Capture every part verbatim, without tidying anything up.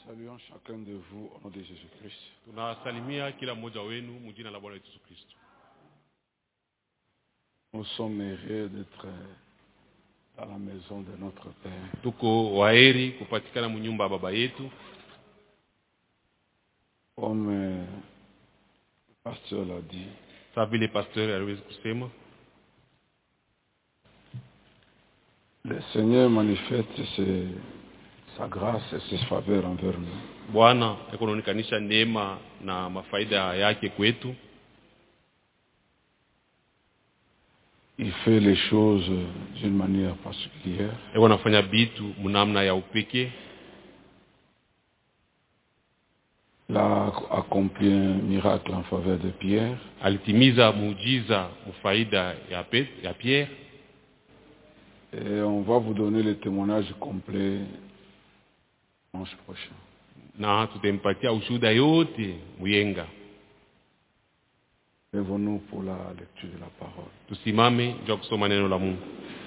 Saluons chacun de vous au nom de Jésus-Christ. Tunasalimia kila mmoja wenu mjina la Bwana Yesu Kristo. Nous sommes heureux d'être dans la maison de notre Père. Tuko waheri kupatikana mnyumba baba yetu. Comme euh, le pasteur l'a dit, Sawa vile pastor aliweza kusema, le Seigneur manifeste ses, sa grâce et ses faveurs envers nous. Bwana anaonekanisha neema na mafaida yake kwetu. Il fait les choses d'une manière particulière. Yeye anafanya vitu mnamna ya upekee. Il a accompli un miracle en faveur de Pierre. Alitimiza muujiza mfaida ya Pet ya Pierre. Et on va vous donner le témoignage complet dimanche prochain. Na tutampatia ushuhuda yote muyenga. Lèvons-nous pour la lecture de la parole. Tusimame ndio kusoma neno la Mungu.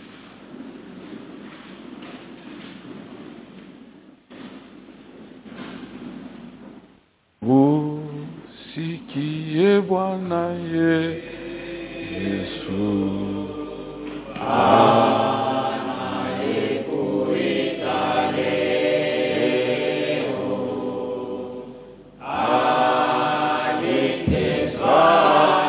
Usikie Bwana Yesu, anayekuita leo, aliteswa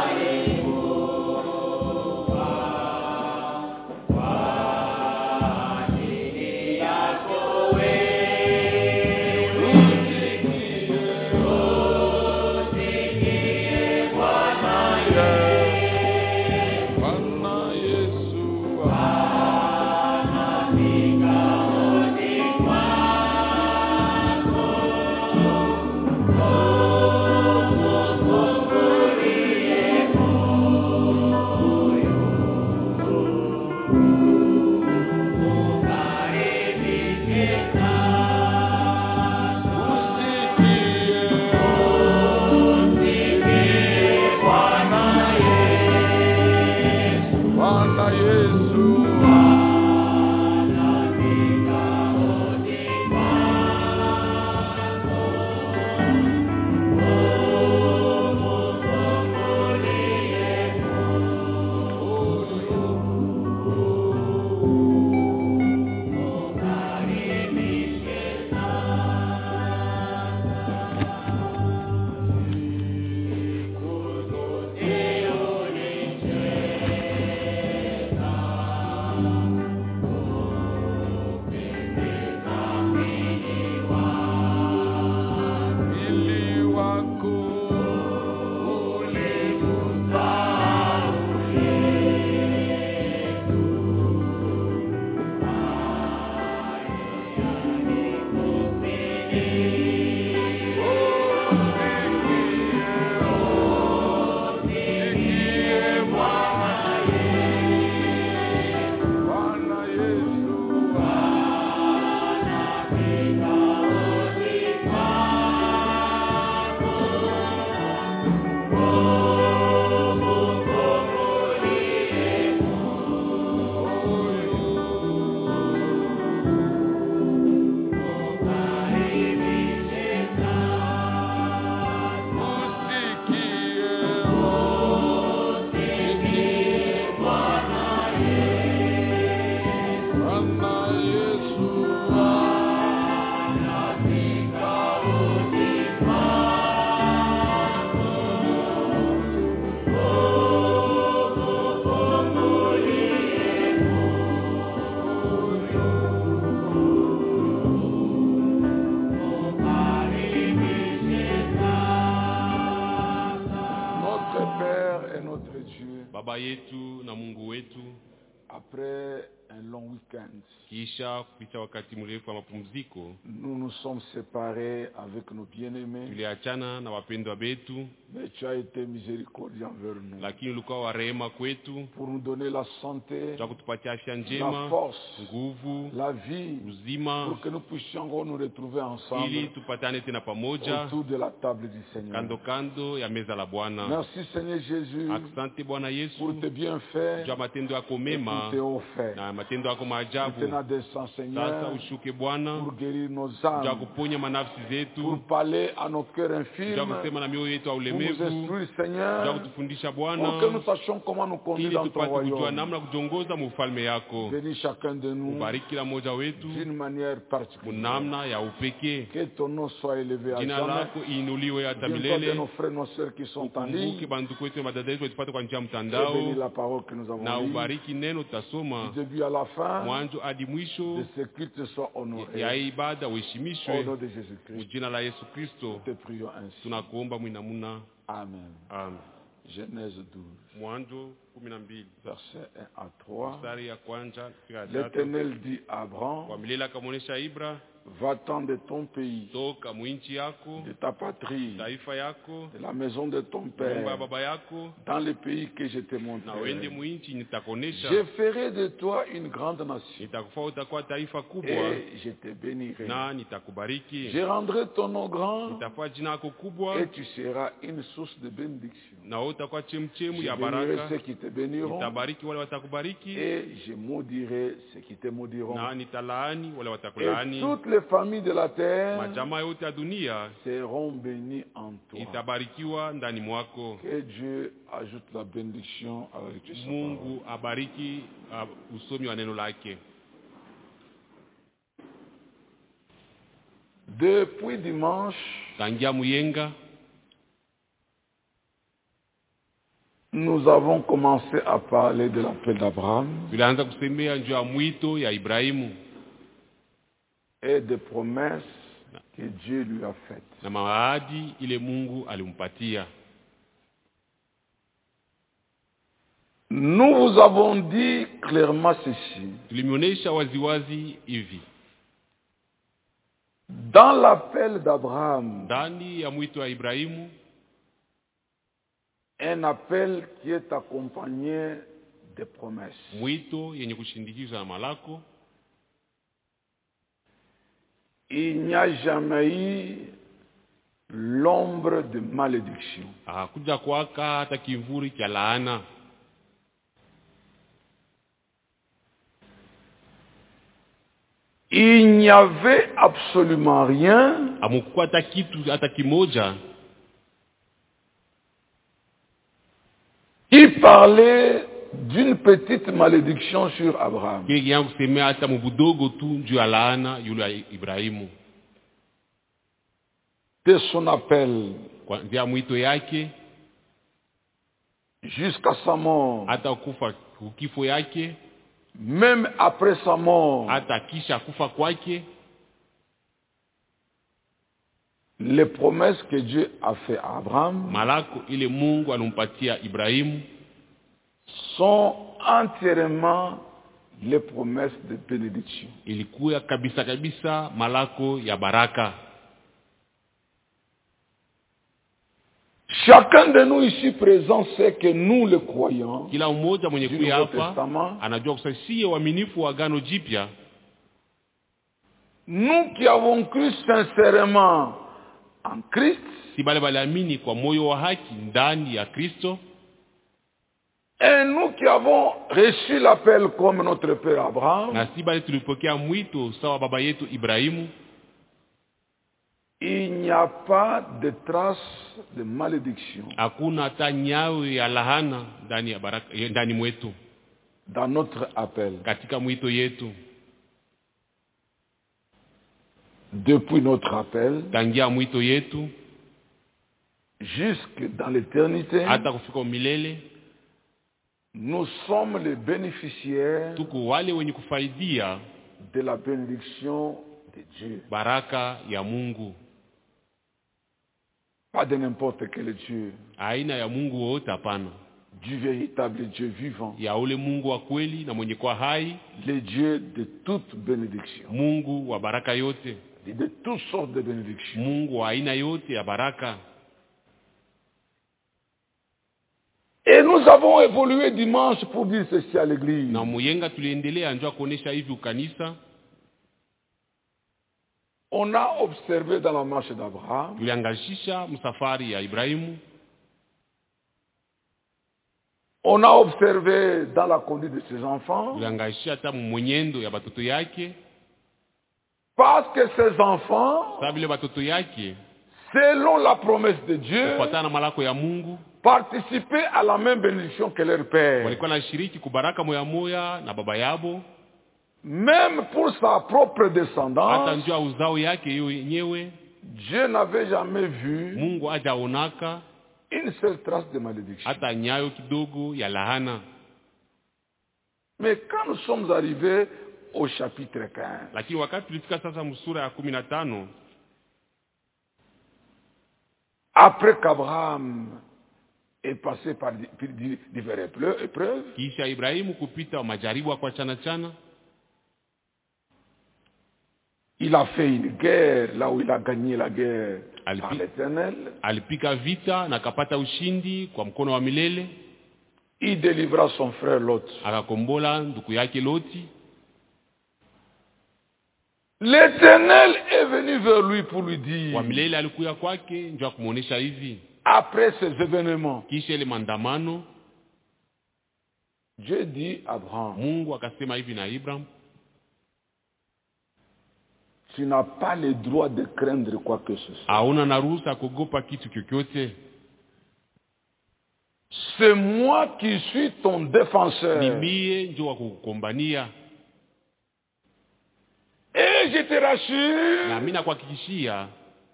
Baba yetu na Mungu wetu, après un long week-end, kisha kupita wakati mrefu wa mapumziko, nous nous sommes séparés avec nos bien-aimés. tuliachana na wapendwa wetu, mais tu as été miséricordieux envers nous, lakini ulikuwa wa rehema kwetu, pour nous donner la santé, kwa kutupatia afya la njema, force, nguvu, la vie, uzima, pour que nous puissions encore nous retrouver ili ensemble tupatane tena pamoja autour de la table du Seigneur. kando kando ya meza la Bwana. Merci Seigneur Jésus Asante Bwana Yesu pour tes bienfaits kwa matendo yako et mema pour tes hauts faits. na matendo yako maajabu. Maintenant descends, Sasa Seigneur, ushuke Bwana, pour guérir nos ja âmes, kuponya manafsi zetu, pour parler à nos cœurs ja infirmes, kusema na mioyo yetu ya pour nous ulemevu, instruire, ja Seigneur, kutufundisha pour que Bwana, nous sachions comment nous conduire ili dans ton tupate kujua royaume. namna kujongoza mufalme yako. Bénis chacun de nous Ubariki kila mmoja wetu d'une manière particulière. munamna ya upekee. Que ton nom soit élevé à Jina jamais. lako iinuliwe hata Viens de milele. nos frères, nos sœurs qui sont en ligne. Ukumbuke banduku wetu na madada yetu tupate kwa njia ya Et bénis mtandao, la parole que nous na avons lue. ubariki neno tutasoma Du début à la fin, mwanzo hadi mwisho de ce culte soit honoré. ya hii ibada Au uheshimishwe nom de Jésus-Christ, mjina la Yesu Kristo. te prions ainsi. Tunakuomba mwinamuna. Amen. Amen. Genèse douze, Mwanzo kumi na mbili versets un à trois. mstari ya kwanza mpaka ya tatu. L'Éternel dit à Kwa Abraham, milele akamwonyesha Ibra, va-t'en de ton pays, toka mwinchi yako, de ta patrie, taifa yako, de la maison de ton nyumba ya père, baba yako, dans le pays que je te na uende montrerai. mwinchi nitakuonesha. Je ferai de toi une grande nation Nitakufanya utakuwa taifa kubwa, et je te bénirai. na nitakubariki. Je rendrai ton nom grand Nitafanya jina lako kubwa, et tu seras une source de bénédiction. na wewe utakuwa chemchemu Je ya bénirai baraka. ceux qui te béniront Nitabariki wale watakubariki, et je maudirai ceux qui te maudiront. na nitalaani wale Et watakulaani. toutes les familles de la terre Majamaa yote ya dunia seront bénies en toi. itabarikiwa ndani mwako. Que Dieu ajoute la bénédiction à la lecture de sa parole. Mungu abariki uh, usomi wa neno lake. Depuis dimanche, Tangia muyenga nous avons commencé à parler de l'appel d'Abraham tulianza kusemea njoo ya mwito ya Ibrahimu et des promesses que Dieu lui a faites. na maahadi ile Mungu alimpatia. Nous vous avons dit clairement ceci. Tulimuonesha waziwazi hivi, Dans l'appel d'Abraham, ndani ya mwito wa Ibrahimu, un appel qui est accompagné de promesses. mwito yenye kushindikizwa na malako. Il n'y a jamais eu l'ombre de malédiction. Hakuja kwaka hata kivuli cha laana. Il n'y avait absolument rien Amukuwa hata kitu hata kimoja qui parlait d'une petite malédiction sur Abraham. kile yangu kusemea hata mbudogo tu juu ya laana yule ya Ibrahimu. De son appel Kuanzia mwito yake jusqu'à sa mort, hata kufa kifo yake, même après sa mort, hata kisha kufa kwake, les promesses que Dieu a fait à Abraham malako ile Mungu alimpatia Ibrahimu sont entièrement les promesses de bénédiction. ilikuwa kabisa kabisa malako ya baraka. Chacun de nous ici présents sait que nous, les croyants, Kila mmoja mwenye du kuya Nouveau hapa Testament, anajua kusema si waaminifu wa agano jipya, nous qui avons cru sincèrement en Christ, si bale baliamini kwa moyo wa haki ndani ya Kristo, et nous qui avons reçu l'appel comme notre père Abraham, na si bale tulipokea mwito sawa baba yetu Ibrahimu, il n'y a pas de trace de malédiction hakuna hata nyayo ya lahana ndani ya baraka ndani mwetu, dans notre appel. katika mwito yetu. Depuis notre appel Tangia mwito yetu jusque dans l'éternité, hata kufika milele, nous sommes les bénéficiaires tuko wale wenye kufaidia de la bénédiction de Dieu. baraka ya Mungu. Pas de n'importe quel Dieu, Aina ya Mungu wote hapana, du véritable Dieu vivant, ya ule Mungu wa kweli na mwenye kwa hai, le Dieu de toute bénédiction, Mungu wa baraka yote, et de toutes sortes de bénédictions. Mungu wa aina yote ya baraka. Et nous avons évolué dimanche pour dire ceci à l'église. Na muyenga tuliendelea njoo kuonesha hivi ukanisa. On a observé dans la marche d'Abraham Tuliangashisha msafari ya Ibrahimu. On a observé dans la conduite de ses enfants. Tuliangalia hata mwenendo ya batoto yake. Parce que ses enfants, sababu ile batoto yake, selon la promesse de Dieu, kufuatana na malako ya Mungu, participaient à la même bénédiction que leur père. walikuwa na shiriki kubaraka moya moya na baba yabo. Même pour sa propre descendance, hata njoo uzao yake yenyewe, Dieu n'avait jamais vu Mungu hajaonaka une seule trace de malédiction. hata nyayo kidogo ya lahana. Mais quand nous sommes arrivés au chapitre quinze, lakini wakati tulifika sasa msura ya kumi na tano, après qu'Abraham est passé par diverses épreuves, kisha Ibrahimu kupita majaribu ya kuachana chana, il a fait une guerre là où il a gagné la guerre Alpi, par l'Éternel. alipika vita na kapata ushindi kwa mkono wa milele. Il délivra son frère Lot. Akakombola ndugu yake Loti. L'Éternel est venu vers lui pour lui dire, wa milele alikuya kwake njoo kumuonesha hivi, après ces événements, kisha ile mandamano, Dieu dit à Abraham, Mungu akasema hivi na Ibrahim, tu n'as pas le droit de craindre quoi que ce soit. hauna na ruhusa kuogopa kitu chochote. C'est moi qui suis ton défenseur. Ni mie njoo wa kukukombania. Et je te rassure, na mimi nakuhakikishia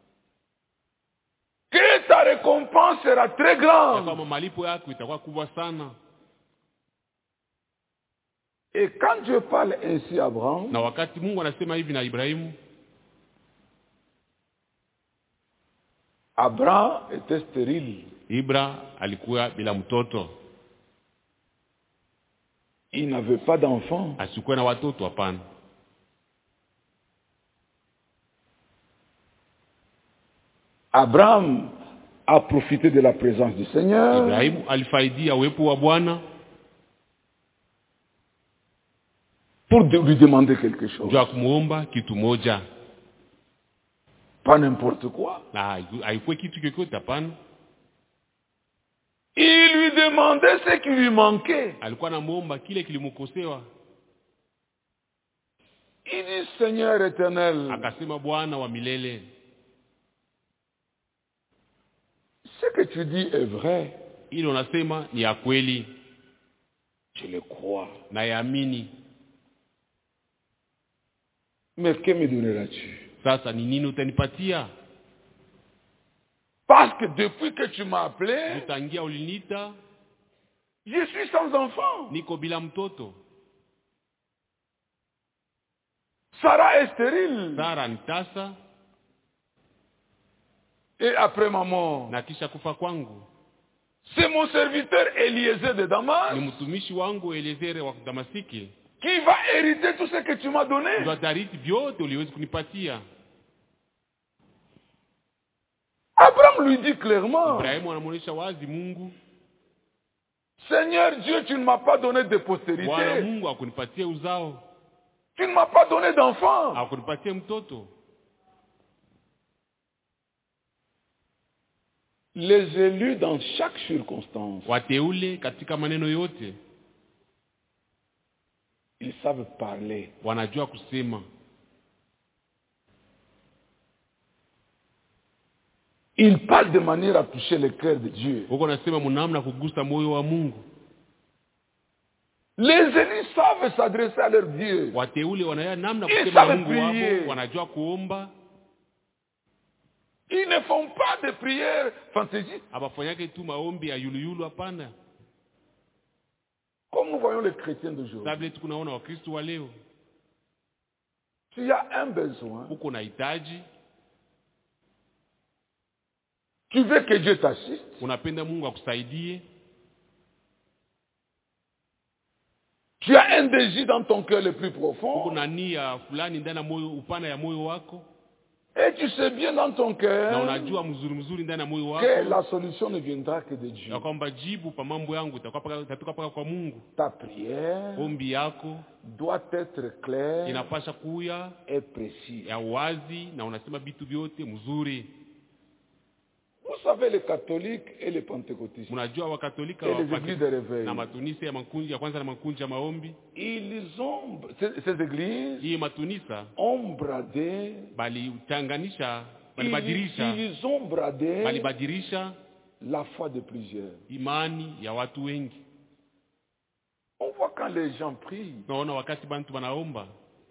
que ta récompense sera très grande. kama malipo yako itakuwa kubwa sana. Et quand Dieu parle ainsi à Abraham, na wakati Mungu anasema hivi na Ibrahimu, Abraham était stérile. Ibra alikuwa bila mtoto. Il n'avait pas d'enfant. Asikuwa na watoto, hapana. Abraham a profité de la présence du Seigneur. Ibrahimu alifaidia uwepo wa Bwana pour de lui demander quelque chose. njoo kumuomba kitu moja. Pas n'importe quoi. Na haikuwa kitu chochote, hapana. Il lui demandait ce qui lui manquait. Alikuwa anamuomba kile kilimkosewa. Il dit, Seigneur éternel, akasema, Bwana wa milele, ce que tu dis est vrai. ile unasema ni ya kweli. Je le crois. Na yaamini. Mais que me donneras-tu? Sasa ni nini utanipatia? Parce que depuis que tu m'as appelé, utangia ulinita, je suis sans enfant. niko bila mtoto. Sarah est stérile. Sara ni tasa. Et après ma mort, na kisha kufa kwangu, c'est mon serviteur Eliezer de Damas, ni mtumishi wangu Eliezer wa Damasiki, qui va hériter tout ce que tu m'as donné. ndio atariti vyote uliweza kunipatia. Abraham lui dit clairement, Ibrahimu anamuonesha wazi Mungu, Seigneur Dieu, tu ne m'as pas donné de postérité. Bwana Mungu akunipatie uzao. Tu ne m'as pas donné d'enfant. Akunipatie mtoto. Les élus dans chaque circonstance, wateule katika maneno yote, ils savent parler. wanajua kusema. Ils parlent de manière à toucher le cœur de Dieu. Wako nasema mnamna kugusa moyo wa Mungu. Les élus savent s'adresser à leur Dieu. Wateule wanaya namna Ils kusema savent Mungu prier. wao, wanajua kuomba. Ils ne font pas de prières fantaisistes. Abafanyake tu maombi ya yuluyulu, hapana. Comme nous voyons les chrétiens d'aujourd'hui. Sabile tukunaona Wakristo wa leo. S'il y a un besoin, uko na hitaji, tu veux que Dieu t'assiste, unapenda Mungu akusaidie, tu as un désir dans ton cœur le plus profond, uko na nia fulani ndani ya moyo, upana ya moyo wako, et tu sais bien dans ton na cœur unajua mzuri mzuri ndani ya moyo que wako la solution ne viendra que de Dieu. ya kwamba jibu pa mambo yangu itakuwa paka itatoka paka kwa Mungu. Ta prière Ombi yako doit être claire inapasha kuya et précise. ya wazi, na unasema vitu vyote mzuri. Vous savez, les catholiques et les pentecôtistes, Mnajua wakatolika et wa les églises de réveil, na matunisa ya makunji ya kwanza na makunji ya maombi, ils ont, ces, ces églises hii matunisa ont bradé, balitanganisha, ils, balibadilisha, ils ont bradé balibadilisha la foi de plusieurs. imani ya watu wengi. On voit quand les gens prient, Naona wakati bantu banaomba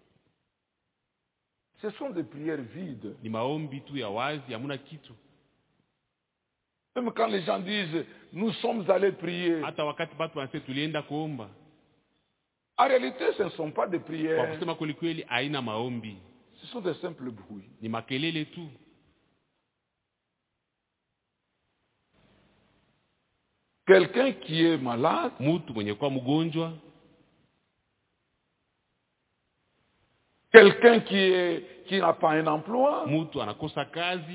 ce sont des prières vides. ni maombi tu ya wazi, hamuna kitu. Même quand les gens disent, nous sommes allés prier, Hata wakati batu wanasema tulienda kuomba, en réalité, ce ne sont pas des kwa prières, kusema kweli kweli haina maombi, ce sont des simples bruits. ni makelele tu. Quelqu'un qui est malade, Mtu mwenye kwa mgonjwa, quelqu'un qui est qui n'a pas un emploi, mtu anakosa kazi,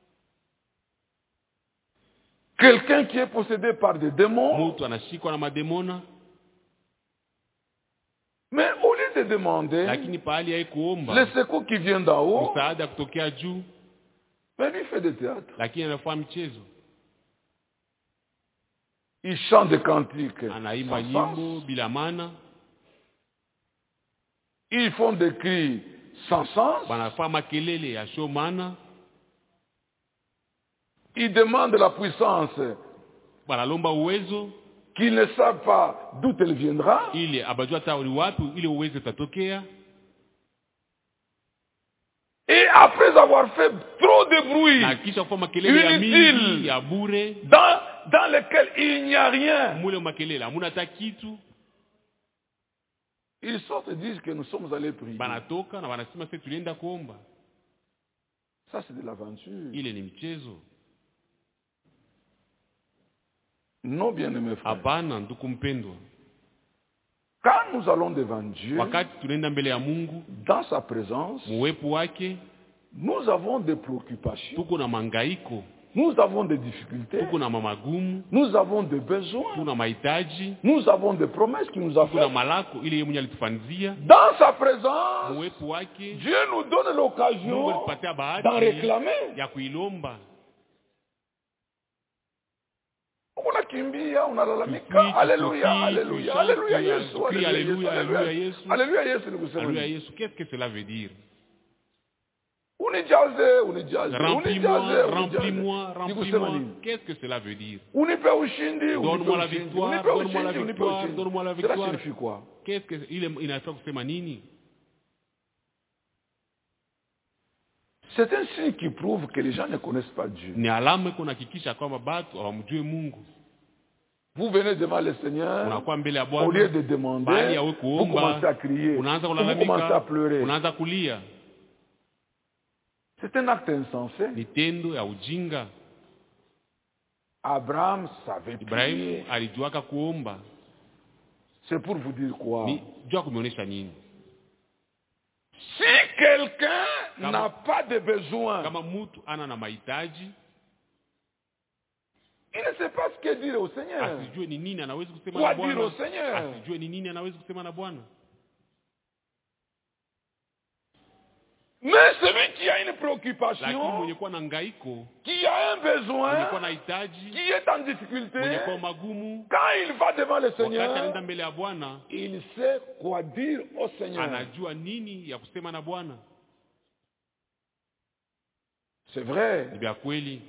quelqu'un qui est possédé par des démons, mtu anashikwa na mademona, mais au lieu de demander lakini pahali yeye le kuomba secours qui vient d'en haut, msaada kutokea juu, mais lui fait des théâtres. lakini anafanya mchezo, Il chante des cantiques anaimba sans sens. nyimbo bila maana, Ils font des cris sans sens. banafanya makelele ya sio maana, Ils demandent la puissance banalomba uwezo qu'ils ne savent pas d'où elle viendra. ili abajua hata ni wapi ile uwezo utatokea. Et après avoir fait trop de bruit, Na kisha kufanya makelele ya Inutile. mingi ya bure, dans, dans lequel il n'y a rien, mule makelele hamuna hata kitu, ils sortent et disent que nous sommes allés prier. banatoka na wanasema sasa tulienda kuomba. Ça, c'est de l'aventure. Ile ni mchezo. Non, bien-aimés frères. Hapana, ndugu mpendwa, Quand nous allons devant Dieu, wakati tunaenda mbele ya Mungu, dans sa présence, muwepo wake, nous avons des préoccupations, tuko na mangaiko, nous avons des difficultés, tuko na mamagumu, nous avons des besoins, tuna mahitaji, nous avons des promesses qu'il nous a tuko na faites. malako ile yeye mwenyewe alitufanzia. Dans sa présence, Muwepo wake Dieu nous donne Mungu l'occasion alitupatia d'en bahati réclamer. ya kuilomba. Unakimbia, unalalamika, Tukwiti, haleluya, tukwiti, haleluya, tushaki, haleluya Yesu, tukiri, haleluya haleluya, Yesu, haleluya Yesu. haleluya Yesu ni kusema Alléluia nini? Yesu, qu'est-ce que cela veut dire? Unijaze, unijaze, Remplis-moi, unijaze, remplis-moi, unijaze. Ni kusema remplis-moi. nini? Qu'est-ce que cela veut dire? Unipe ushindi, unipe Donne-moi la ushindi, victoire, unipe donne-moi la ushindi, unipe victoire, ushindi. donne-moi la Cela victoire. signifie quoi? Qu'est-ce que ile inafaa kusema nini? C'est un signe qui prouve que les gens ne connaissent pas Dieu. Ni alama iko nahakikisha kwamba batu hawamjui Mungu. Vous venez devant le Seigneur, Unakuwa mbele ya au lieu Bwana, de demander, bali ya wewe vous kuomba, commencez à crier, unaanza vous commencez à kulalamika, pleurer. unaanza kulia. C'est un acte insensé. Ni tendo ya ujinga. Abraham savait Ibrahimu prier. alijuaka kuomba. C'est pour vous dire quoi? Ni jua kumeonyesha nini? Si quelqu'un Kama- n'a pas de besoin, Kama mtu ana na mahitaji, il ne sait pas ce que dire au Seigneur. asijue ni nini anaweza kusema Quoi na dire Bwana. au Seigneur? Asijue ni nini anaweza kusema na Bwana. Mais celui qui a une Lakini préoccupation, mwenye kuwa na ngaiko, qui a un mwenye besoin, kuwa na hitaji, qui est en difficulté, mwenye kuwa magumu, quand il va devant le wakati anaenda Seigneur, mbele ya Bwana, il sait quoi dire au Seigneur. anajua nini ya kusema na Bwana. C'est vrai. Ni vya kweli.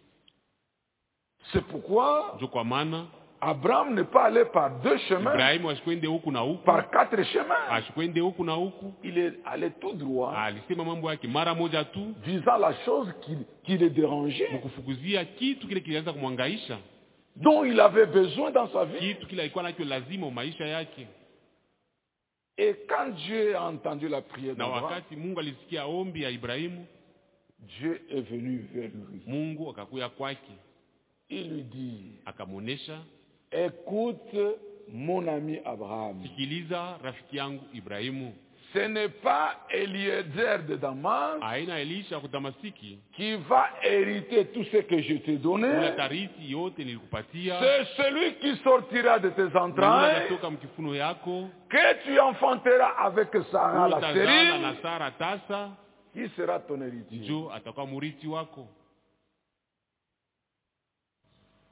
C'est pourquoi Ndio kwa maana Abraham n'est pas allé par deux chemins, Ibrahimu asikwende huku na huku, par quatre chemins. asikwende huku na huku, Il est allé tout droit, alisema mambo yake mara moja tu, visant la chose qui, qui le dérangeait, mkufukuzia kitu kile kilianza kumhangaisha, dont il avait besoin dans sa vie. kitu kile alikuwa nacho lazima maisha yake. Et quand Dieu a entendu la prière Na d'Abraham, wakati Mungu alisikia ombi ya Ibrahimu, Dieu est venu vers lui. Mungu akakuya kwake, Il lui dit, akamuonesha, écoute mon ami Abraham, sikiliza rafiki yangu Ibrahimu, ce n'est pas Eliezer de Damas aina Elisha kudamasiki qui va hériter tout ce que je t'ai donné. ula tariti yote nilikupatia, C'est celui qui sortira de tes ula entrailles, natoka mkifuno yako, que tu enfanteras avec Sarah la utazala stérile, na Sara tasa, qui sera ton héritier. njo atakuwa murithi wako.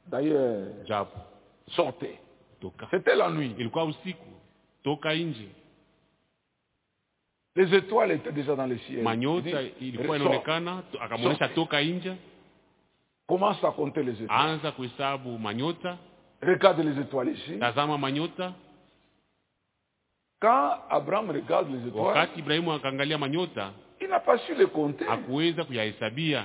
D'ailleurs, japo sortez. toka. C'était la nuit. Ilikuwa usiku, toka nje. Les étoiles étaient déjà dans le ciel. Manyota Il dit, ilikuwa sort. inaonekana, akamwonyesha toka nje. Commence à compter les étoiles. Anza kuhesabu manyota. Regarde les étoiles ici. Tazama manyota. Quand Abraham regarde les étoiles, Wakati Ibrahimu akaangalia manyota, il n'a pas su les compter. hakuweza kuyahesabia.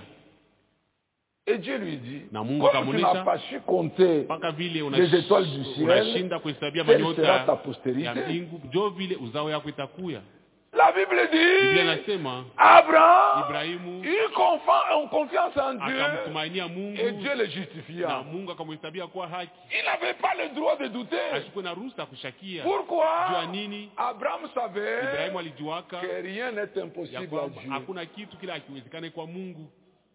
Et Dieu lui dit, Na Mungu comme tu akamwonyesha, n'as pas su compter mpaka vile les étoiles du ciel, unashinda kuhesabia quelle sera manyota ta ya postérité? mbingu, ndio vile uzao yako itakuya. La Bible Biblia dit, inasema Abraham Ibrahimu eut confi- en confiance en Dieu akamtumainia Mungu et Dieu le na justifia. Mungu akamhesabia kuwa haki. Il n'avait pas le droit de douter. Asikuwe na ruhusa ya kushakia. Pourquoi? Jua nini? Abraham savait Ibrahimu alijuaka que rien n'est ya impossible à kwamba Dieu. hakuna kitu kile hakiwezekane kwa Mungu.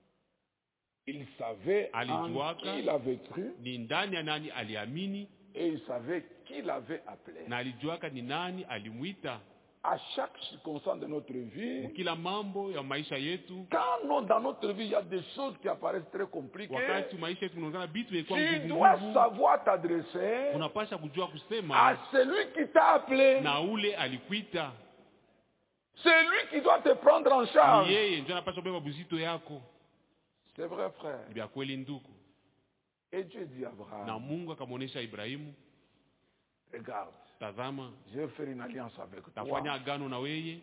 Il savait en Alijuaka qui il avait cru ni ndani ya nani aliamini, et il savait qui l'avait appelé. na alijuaka ni nani alimwita. À chaque circonstance de notre vie, Kila mambo ya maisha yetu, quand non, dans notre vie, il y a des choses qui apparaissent très compliquées, wakati maisha yetu kunaonekana vitu vilikuwa tu nguvu dois nguvu, savoir t'adresser unapasha kujua à kusema celui qui t'a appelé. na ule alikuita. C'est lui qui doit te prendre en Ni charge. yeye ndio anapaswa kubeba buzito yako. C'est vrai, frère. Ni vya kweli ndugu. Et Dieu dit à Na Abraham, Mungu akamwonyesha Ibrahimu, regarde, tazama, je vais faire une alliance avec toi. tafanya agano na weye.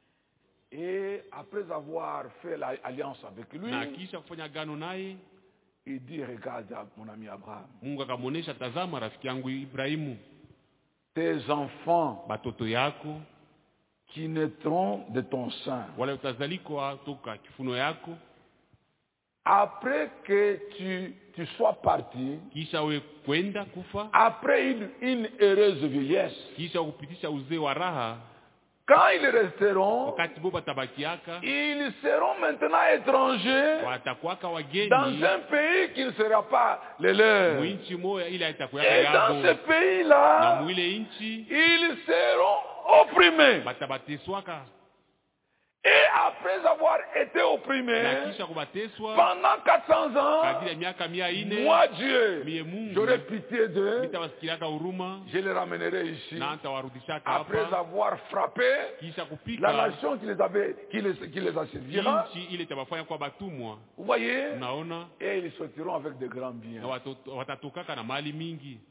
Et après avoir fait l'alliance avec lui, Na kisha kufanya agano naye, il dit, regarde mon ami Abraham, Mungu akamwonyesha, tazama rafiki yangu Ibrahimu, tes enfants batoto yako qui naîtront de ton sein, wale utazalikwa toka kifuno yako, après que tu, tu sois parti, kisha we kwenda kufa, après une, une heureuse vieillesse, kisha kupitisha uzee wa raha, quand ils resteront, wakati bo batabakiaka ils seront maintenant étrangers watakwaka dans wageni un pays qui ne sera pas le leur. mwinchi moya ile haitakuwa Et dans yabo, ce na pays-là, mwile nchi ils seront opprimés. batabateswaka. Et après avoir été Na opprimés kisha kubateswa pendant quatre cents ans, kadiri ya miaka mia ine, moi Dieu, mie Mungu j'aurai pitié d'eux, nitawasikiliaka huruma je les ramènerai ici. na nitawarudishaka Après hapa, avoir frappé kisha la kupika nation qui les avait, qui les, qui les asservira, nchi ile itabafanya kwa batumwa. vous voyez, Unaona, et ils sortiront avec de grands biens. na watoto- watatokaka na mali mingi.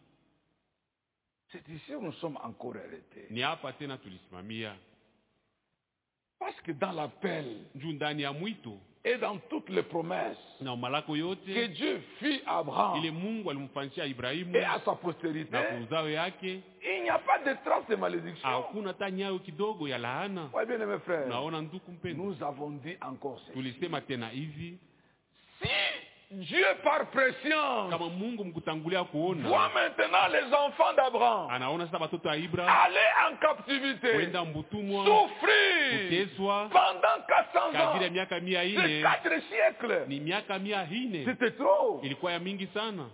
C'est ici où nous sommes encore arrêtés. Ni hapa tena tulisimamia Parce que dans l'appel juu ndani ya mwito et dans toutes les promesses na malako que yote Dieu fit à Abraham ile Mungu alimfanyia Ibrahimu et à sa postérité, na kuzao yake, il n'y a pas de trace de malédiction. hakuna hata nyayo kidogo ya laana. Oui, bien mes frères, Unaona ndugu mpendwa, nous avons dit encore ceci. tulisema tena hivi, Si Dieu par pression kama Mungu mkutangulia kuona, voit maintenant les enfants d'Abraham anaona sasa watoto wa Ibrahim aller en captivité, kwenda mbutumwa, souffrir kuteswa pendant quatre cents kadiri ya ans, miaka mia c'est ine, quatre siècles, ni miaka mia ine, c'était trop. ilikuwa ya mingi sana.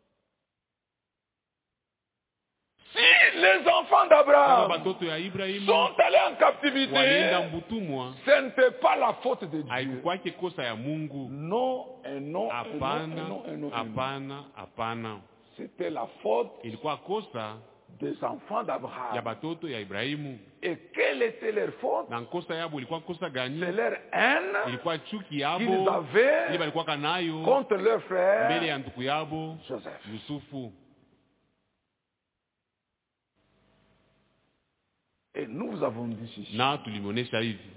Si les enfants Kama d'Abraham watoto ya Ibrahimu sont allés en captivité, walienda mbutumwa, ce n'était pas la faute de Dieu. haikukwake kosa ya Mungu. Non, et non, et non, et Hapana, non, et non, et non. hapana, hapana, C'était la faute ilikuwa kosa des enfants ya d'Abraham. batoto ya Ibrahimu. Et quelle était leur faute? Na kosa yabo ilikuwa kosa gani? C'est leur haine Ilikuwa chuki qu'ils yabo ile avaient balikuwa nayo contre leur mbele frère ya ndugu yabo Joseph. Yusufu. Et nous vous avons dit ceci. Na tulimuonesha hivi,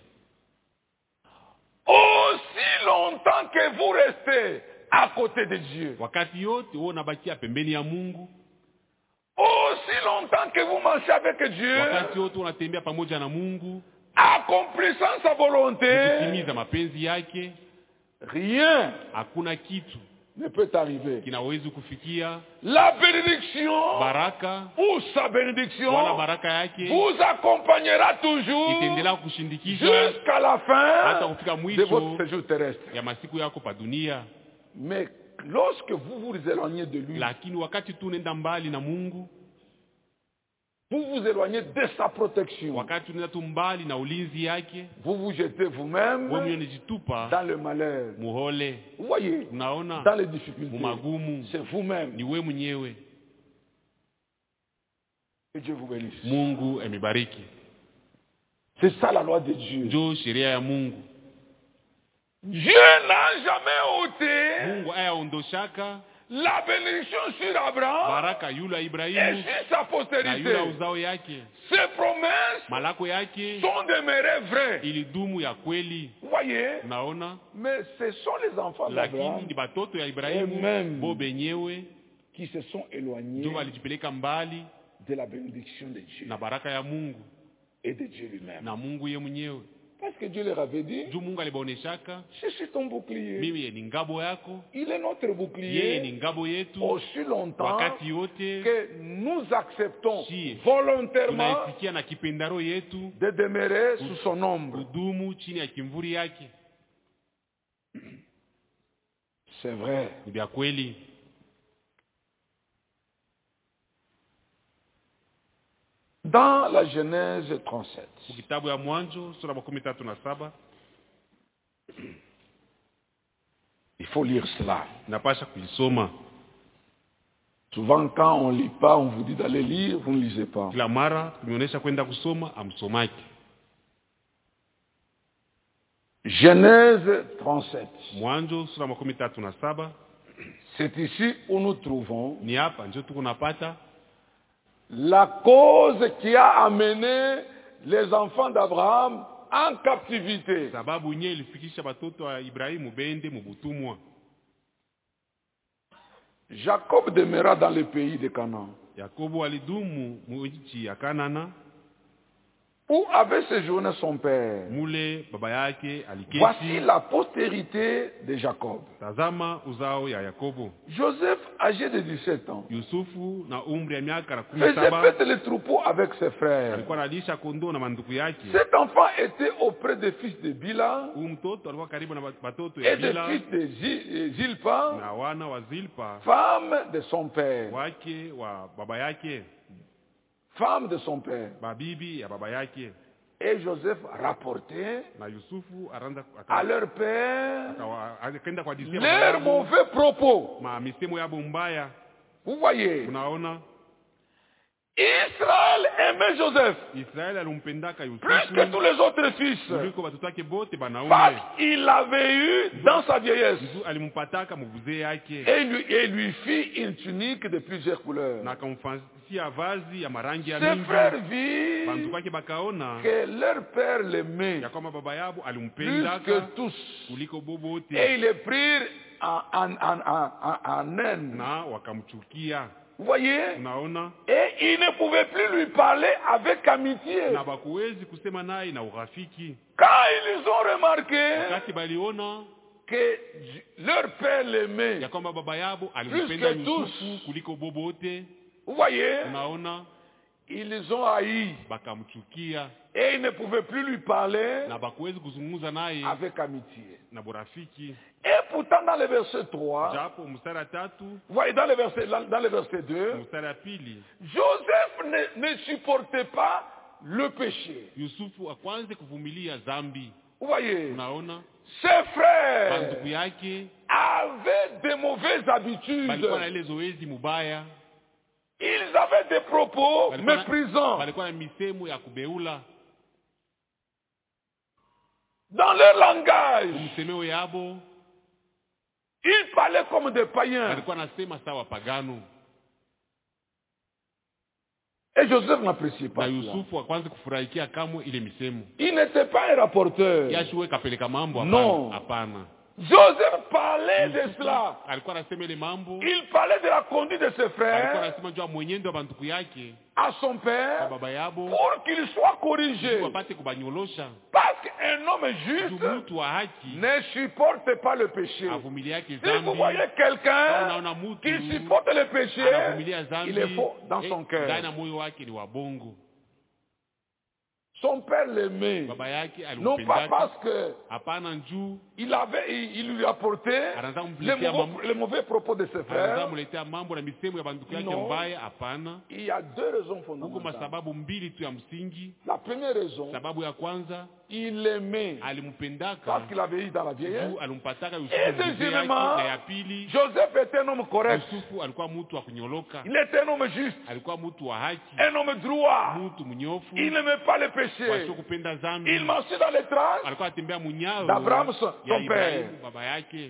Aussi longtemps que vous restez à côté de Dieu, wakati yote wewe unabakia pembeni ya Mungu, aussi longtemps que vous marchez avec Dieu, wakati yote unatembea pamoja na Mungu accomplissant sa volonté, kutimiza mapenzi yake, rien hakuna kitu ne peut arriver. kinaweza kufikia La bénédiction baraka ou sa wala bénédiction baraka yake vous accompagnera toujours itaendelea kushindikiza jusqu'à la hata fin kufika de mwisho votre séjour terrestre. ya masiku yako pa dunia. Mais lorsque vous vous éloignez de lui, Lakini wakati tu nenda mbali na Mungu, vous vous éloignez de sa protection. wakati unaenda tu mbali na ulinzi yake, Vous vous jetez vous-même wewe mwenyewe unajitupa dans le malheur. muhole. Vous voyez, Unaona, dans les difficultés, mumagumu c'est vous-même. ni wewe mwenyewe. Que Dieu vous bénisse. Mungu amebariki. C'est ça la loi de Dieu. Ndio sheria ya Mungu. Dieu n'a jamais ôté Mungu ayaondoshaka la bénédiction sur Abraham baraka yule et Ibrahimu sur sa na postérité. yule uzao yake. Ces promesses Malako yake sont demeurées vraies. ilidumu ya kweli. Vous voyez, Unaona, mais ce sont les enfants lakini d'Abraham ni batoto ya Amen. Ibrahimu bo benyewe qui se sont éloignés ndio walijipeleka mbali de la bénédiction de Dieu na baraka ya Mungu et de Dieu lui-même. na Mungu ye mwenyewe. Parce que Dieu leur avait dit, Juu Mungu alibaoneshaka, je suis ton bouclier. mimi ni ngabo yako, Il est notre yeye bouclier ni ngabo yetu. aussi longtemps Wakati yote que nous acceptons Si. volontairement tunaisikia na kipendaro yetu de demeurer sous son ombre. kudumu chini ya kimvuri yake. C'est vrai. Ni vya kweli. Dans la Genèse trente-sept, Kitabu ya Mwanzo sura makumi tatu na saba il faut lire cela. napasha kuisoma. Souvent, quand on ne lit pas, on vous dit d'aller lire, vous ne lisez pas. Kila mara tumeonyesha kwenda kusoma, amsomaki. Genèse trente-sept. Mwanzo sura makumi tatu na saba C'est ici où nous trouvons ni hapa ndio tuko napata la cause qui a amené les enfants d'Abraham en captivité. sababu nye ilifikisha batoto wa Ibrahimu bende mubutumwa. Jacob demeura dans le pays de Canaan, Yakobo alidumu mu nchi ya Kanana, où avait séjourné son père. mule baba yake Voici aliketi. la postérité de Jacob. Tazama uzao ya Yakobo. Joseph, âgé de dix-sept ans, Yusufu na umri ya miaka na kumi faisait saba paître les troupeaux avec ses frères. alikuwa analisha kondoo na manduku yake. Cet enfant était auprès des fils de Bila Huyu mtoto alikuwa karibu na batoto et ya des Bila fils de Zi- Zilpa, na wana wa Zilpa femme de son père. wake wa baba yake, Femme de son père. babibi ya baba yake. Et Joseph rapportait Na Yusufu aranda à leur père akawa- akaenda kwa disia leurs mauvais propos. ma misemo yabo mbaya. Vous voyez, Unaona, Israël aimait Joseph Israeli alimpendaka plus que Yusufu tous les autres fils. kuliko batoto yake bote banaume. Parce qu'il l'avait eu dans sa vieillesse. Yusufu alimpataka mubuzee yake Et il lui, et lui fit une tunique de plusieurs couleurs. na akamfansia vazi ya marangi ya Ses mingi. frères virent Bantu wake bakaona que leur père l'aimait ya kwamba baba yabo plus alimpendaka que tous. kuliko bobote, Et ils le prirent en, en, en, en, en, en haine. na wakamchukia. Vous voyez? Unaona, Et ils ne pouvaient plus lui parler avec amitié. na bakuwezi kusema naye na urafiki. Quand ils ont remarqué Wakati baliona que leur père l'aimait, ya kwamba baba yabo alimpenda Plus que Yusufu kuliko bobote, vous voyez, unaona, ils ont haï. bakamchukia Et ils ne pouvaient plus lui parler na bakuwezi kuzungumza naye avec amitié. na burafiki. Et pourtant, dans le verset trois, Japo mstari wa tatu, vous voyez, dans le verset, dans le verset deux, mstari wa pili, Joseph ne, ne supportait pas le péché. Yusufu akwanze kuvumilia zambi. Vous voyez, Unaona, ses frères banduku yake avaient de mauvaises habitudes. balikuwa na ile zoezi mubaya, Ils avaient des propos balikuwa na- méprisants. balikuwa na misemo ya kubeula Dans leur langage, kumsemeo yabo, ils parlaient comme des païens. balikuwa nasema sawa pagano. Et Joseph n'appréciait Na pas cela. Yusufu akwanze kufurahikia kamwe ile misemo. Il n'était pas un rapporteur. Yashuwe kapeleka mambo, No. hapana, hapana. Joseph parlait de Yusufu cela. alikuwa anasema ile mambo, Il parlait de la conduite de ses alikuwa frères anasema juu ya mwenendo wa banduku yake à son kwa père baba yabo, pour qu'il soit corrigé. wapate kubanyolosha. Parce qu'un homme Juu juste mtu wa haki ne supporte pas le péché. avumiliake Si vous zambi. voyez Kama quelqu'un unaona mtu qui supporte le péché, anavumilia zambi, il est faux dans eh, son cœur. ndani ya moyo wake ni wabongo. Son père l'aimait. baba yake Non pas alimpendaka, parce que hapana njuu il avait, il, il lui apportait anaanza les kumletea mauvais, mambo, les mauvais propos de ses anaanza frères. kumletea mambo na misemo ya banduku yake Non. mbaya. Hapana, Il y a deux raisons huko fondamentales. masababu mbili tu ya msingi. La première raison, Sababu ya kwanza, il l'aimait alimpendaka parce qu'il avait eu dans la vieillesse. juu alimpataka Et Yusufu mzee yake, deuxièmement, na ya pili, Joseph était un homme correct. Yusufu alikuwa mtu wa kunyoloka, Il était un homme juste, alikuwa mtu wa haki, un homme droit. mtu mnyofu, Il n'aimait pas le péché. wasio kupenda dhambi. Il marchait dans les traces Alikuwa atembea munyao d'Abraham, son ya son père. Ibrahimu baba yake,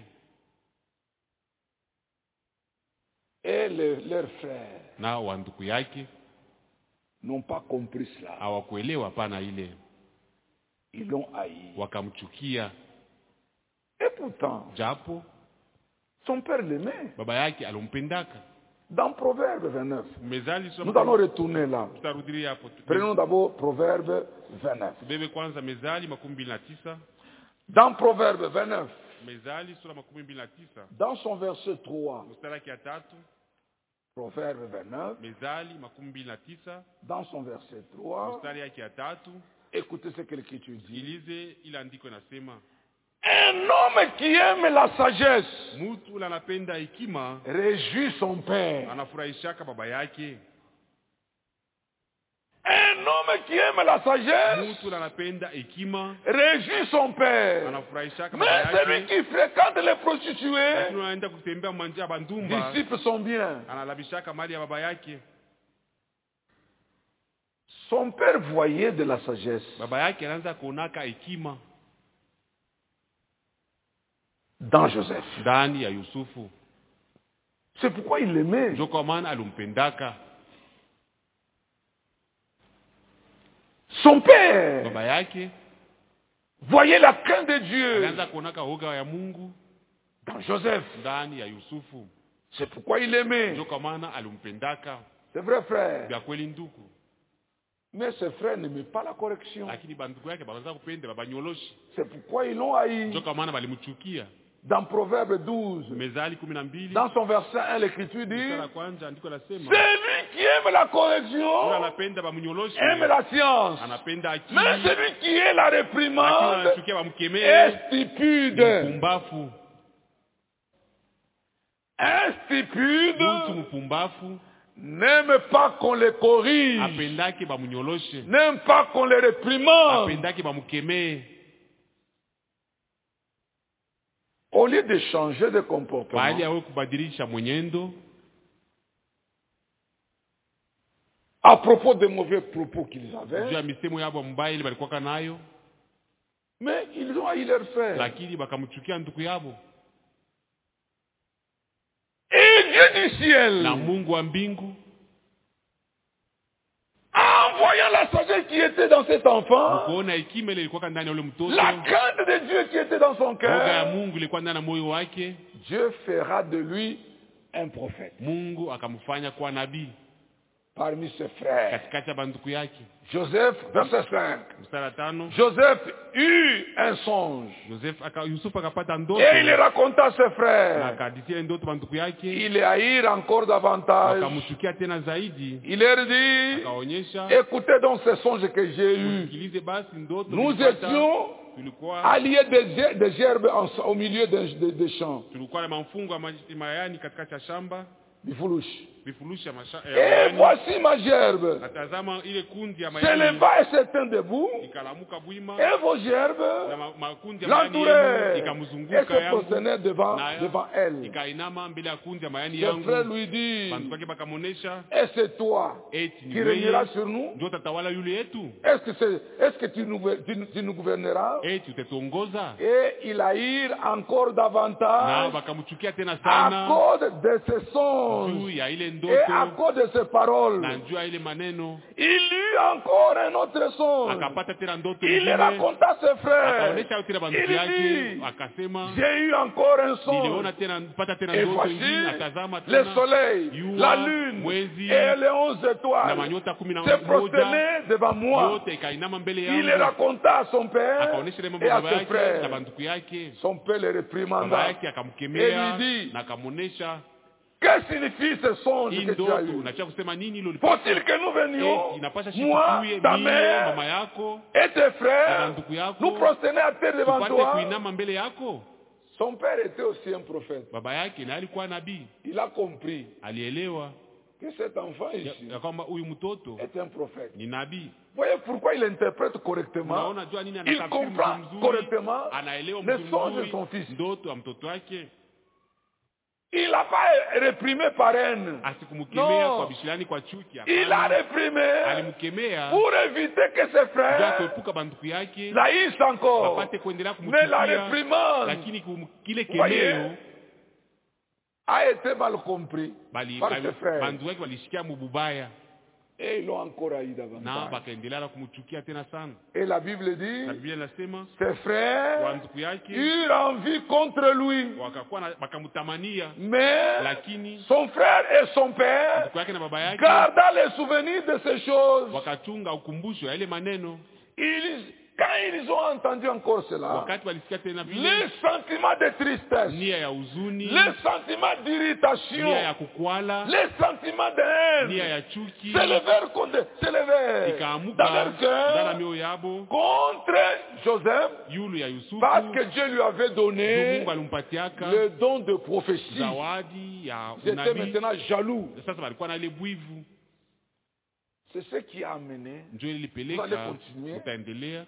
Et le- leurs frères na wanduku yake n'ont pas compris cela. hawakuelewa pana ile, Ils l'ont haï. wakamchukia, Et pourtant, japo son père l'aimait. baba yake alimpendaka. Dans Proverbe vingt-neuf, Mezali nous allons retourner là. tutarudilia hapo. Prenons d'abord Proverbe vingt-neuf. Tubebe kwanza Mezali makumi mbili na tisa. Dans Proverbe vingt-neuf, Mezali sura makumi mbili na tisa dans son verset trois, mstari ya tatu. Proverbe vingt-neuf, Mezali makumi mbili na tisa dans son verset trois, mstari yake ya tatu. écoutez ce que l'Écriture dit. Ilize ila andiko inasema, Un homme qui aime la sagesse mtu ule anapenda hekima réjouit son père. anafurahishaka baba yake. Un homme qui aime la sagesse Mtu ule anapenda hekima réjouit son père. anafurahishaka Mais baba celui yake. qui fréquente les prostituées, Lakini anaenda kutembea manja bandumba, dissipe son bien. analabishaka mali ya baba yake. Son père voyait de la sagesse Baba yake anaanza kuonaka hekima dans Joseph. ndani ya Yusufu, C'est pourquoi il l'aimait. ndio kwa maana alimpendaka. Son père Baba yake voyait la crainte de Dieu alianza kuonaka woga ya Mungu dans Joseph. ndani ya Yusufu, C'est pourquoi il l'aimait. ndio kwa maana alimpendaka. C'est vrai, frère. Vya kweli nduku, Mais ses frères n'aimaient pas la correction. lakini banduku yake banaanza kupenda baba nyoloshi, C'est pourquoi ils l'ont haï. ndio kwa maana balimchukia. Dans Proverbe douze, Mezali kumi na mbili dans son verset un, l'Écriture dit, mstari wa kwanza andiko nasema, celui qui aime la yule correction anapenda bamnyoloshi, aime la science. anapenda akili, Mais celui qui est la lakini réprimande anachukia bamkemee, est stupide. mpumbafu. Un Mtu stupide mpumbafu n'aime pas qu'on les corrige, apendake bamnyoloshe, n'aime pas qu'on les réprimande. apendake bamkemee. Au lieu de changer de comportement, Baada ya wewe kubadilisha mwenendo à propos des mauvais propos qu'ils juu avaient, ya misemo yabo mbaya ile balikuwa nayo, mais ils ont haï leur frère. lakini bakamchukia ndugu yabo. Et Dieu du ciel, Na Mungu wa mbingu en voyant la sagesse qui était dans cet enfant, kuona hekima ile ilikuwa ndani ya yule mtoto, la crainte de Dieu qui était dans son woga ya cœur, Mungu ilikuwa ndani ya moyo wake, Dieu fera de lui un prophète Mungu akamfanya kuwa nabii parmi ses frères. katikati ya banduku yake. Joseph, verset cinq. Mstari wa tano, Joseph eut un songe Joseph aka Yusufu akapata ndoto et il le raconta à ses na frères. akahadithia ndoto banduku yake, Il les haïrent encore davantage. akamchukia tena zaidi, Il leur dit, akaonyesha, écoutez donc ces songes que j'ai eus. sikilize basi ndoto Nous tulipata, étions tulikuwa alliés des, ge- des gerbes en- au milieu des, des- des champs. tulikuwa na mafungo ya ma- mayani katikati ya shamba, Bifurushi. vifurushi ya masha- ya Et mayani. voici ma gerbe. Atazama ile kundi ya Se mayani leva et se tint debout. ikalamuka bwima, Et vos na gerbes ma- makundi ya mayani yenu l'entouraient. Et ikamzunguka se yangu, prosternaient devant, na devant elle. ikainama mbele ya kundi ya mayani Ses frères yangu. lui disent, Bantu bake bakamonesha, est-ce c'est toi eti ni qui régneras wewe sur nous? ndio utatawala yule yetu, Est-ce que, c'est, est-ce que tu, nous, tu, tu nous gouverneras? eti utatuongoza. Et il haïr encore Na davantage bakamchukia tena à sana cause de ses songes juu ya ile et à ndoto cause de ses paroles. na juu ya ile maneno. Il eut encore un autre songe. Akapata tena ndoto Il le nyingine, raconta à ses frères. akaonesha tena bantu Il yake, dit, akasema j'ai eu encore un songe. niliona tena pata tena Et ndoto voici nyingine, atazama le tena soleil, Yua, la lune mwezi, et les onze na étoiles manyota kumi na se moja prosternaient devant moi. yote ikainama mbele Il le yangu. raconta à son père Akaonesha ile mambo et à baba ses yake na frères. banduku yake. Son père le Baba réprimanda yake et akamkemea lui dit, na akamonesha, que signifie ce songe hii que tu as ndoto eu? unataka kusema nini ile Faut-il ulipata? que nous venions, Eh, inapasha moi, shitukuye ta mie mère mama yako et tes na frères, ndugu yako nous prosterner à terre devant tupate toi? kuinama mbele yako? Son père était aussi un prophète. Baba yake na alikuwa nabii, Il a compris alielewa que cet enfant ya, ici ya kwamba huyu mtoto est un prophète. ni nabii. Voyez pourquoi il interprète correctement. Unaona jua nini Il anatafsiri comprend mzuri, correctement anaelewa le songe de mzuri son fils. ndoto ya mtoto wake. Il n'a pas réprimé par haine. Asikumkemea Non. kwa bishilani, kwa chuki. Il a Hapana, réprimé alimkemea pour éviter que ses jua frères kuepuka banduku yake l'haïssent encore. wapate kuendelea Mais la kumchukia, réprimande, lakini kum- kile voyez, kemeo a été mal compris bali par bali- ses frères. banduku yake walishikia mububaya Et ils l'ont encore haï na davantage. bakaendelea na kumchukia tena sana. Et la Bible dit, Na Biblia inasema ses frères wanduku yake eurent envie contre lui. wakakuwa na- wakamtamania, Mais lakini son frère et son père nduku yake na baba yake garda les souvenirs de ces choses. wakachunga ukumbusho ya ile maneno. Ils, quand ils ont entendu encore cela, Wakati walisikia tena vile, les sentiments de tristesse, nia ya huzuni, les sentiments d'irritation, nia ya kukwala, les sentiments de haine nia ya chuki s'élevèrent contre- s'élevèrent ikaamuka dans leur ndani ya cœur mioyo yabo contre Joseph yulu ya Yusufu, parce que Dieu lui avait juu donné Mungu alimpatiaka le don de prophétie. zawadi ya Ils étaient unabii. maintenant jaloux. Sasa walikuwa na ile bwivu, C'est ce qui a amené, ndio Vous allez ilipeleka. continuer. Utaendelea,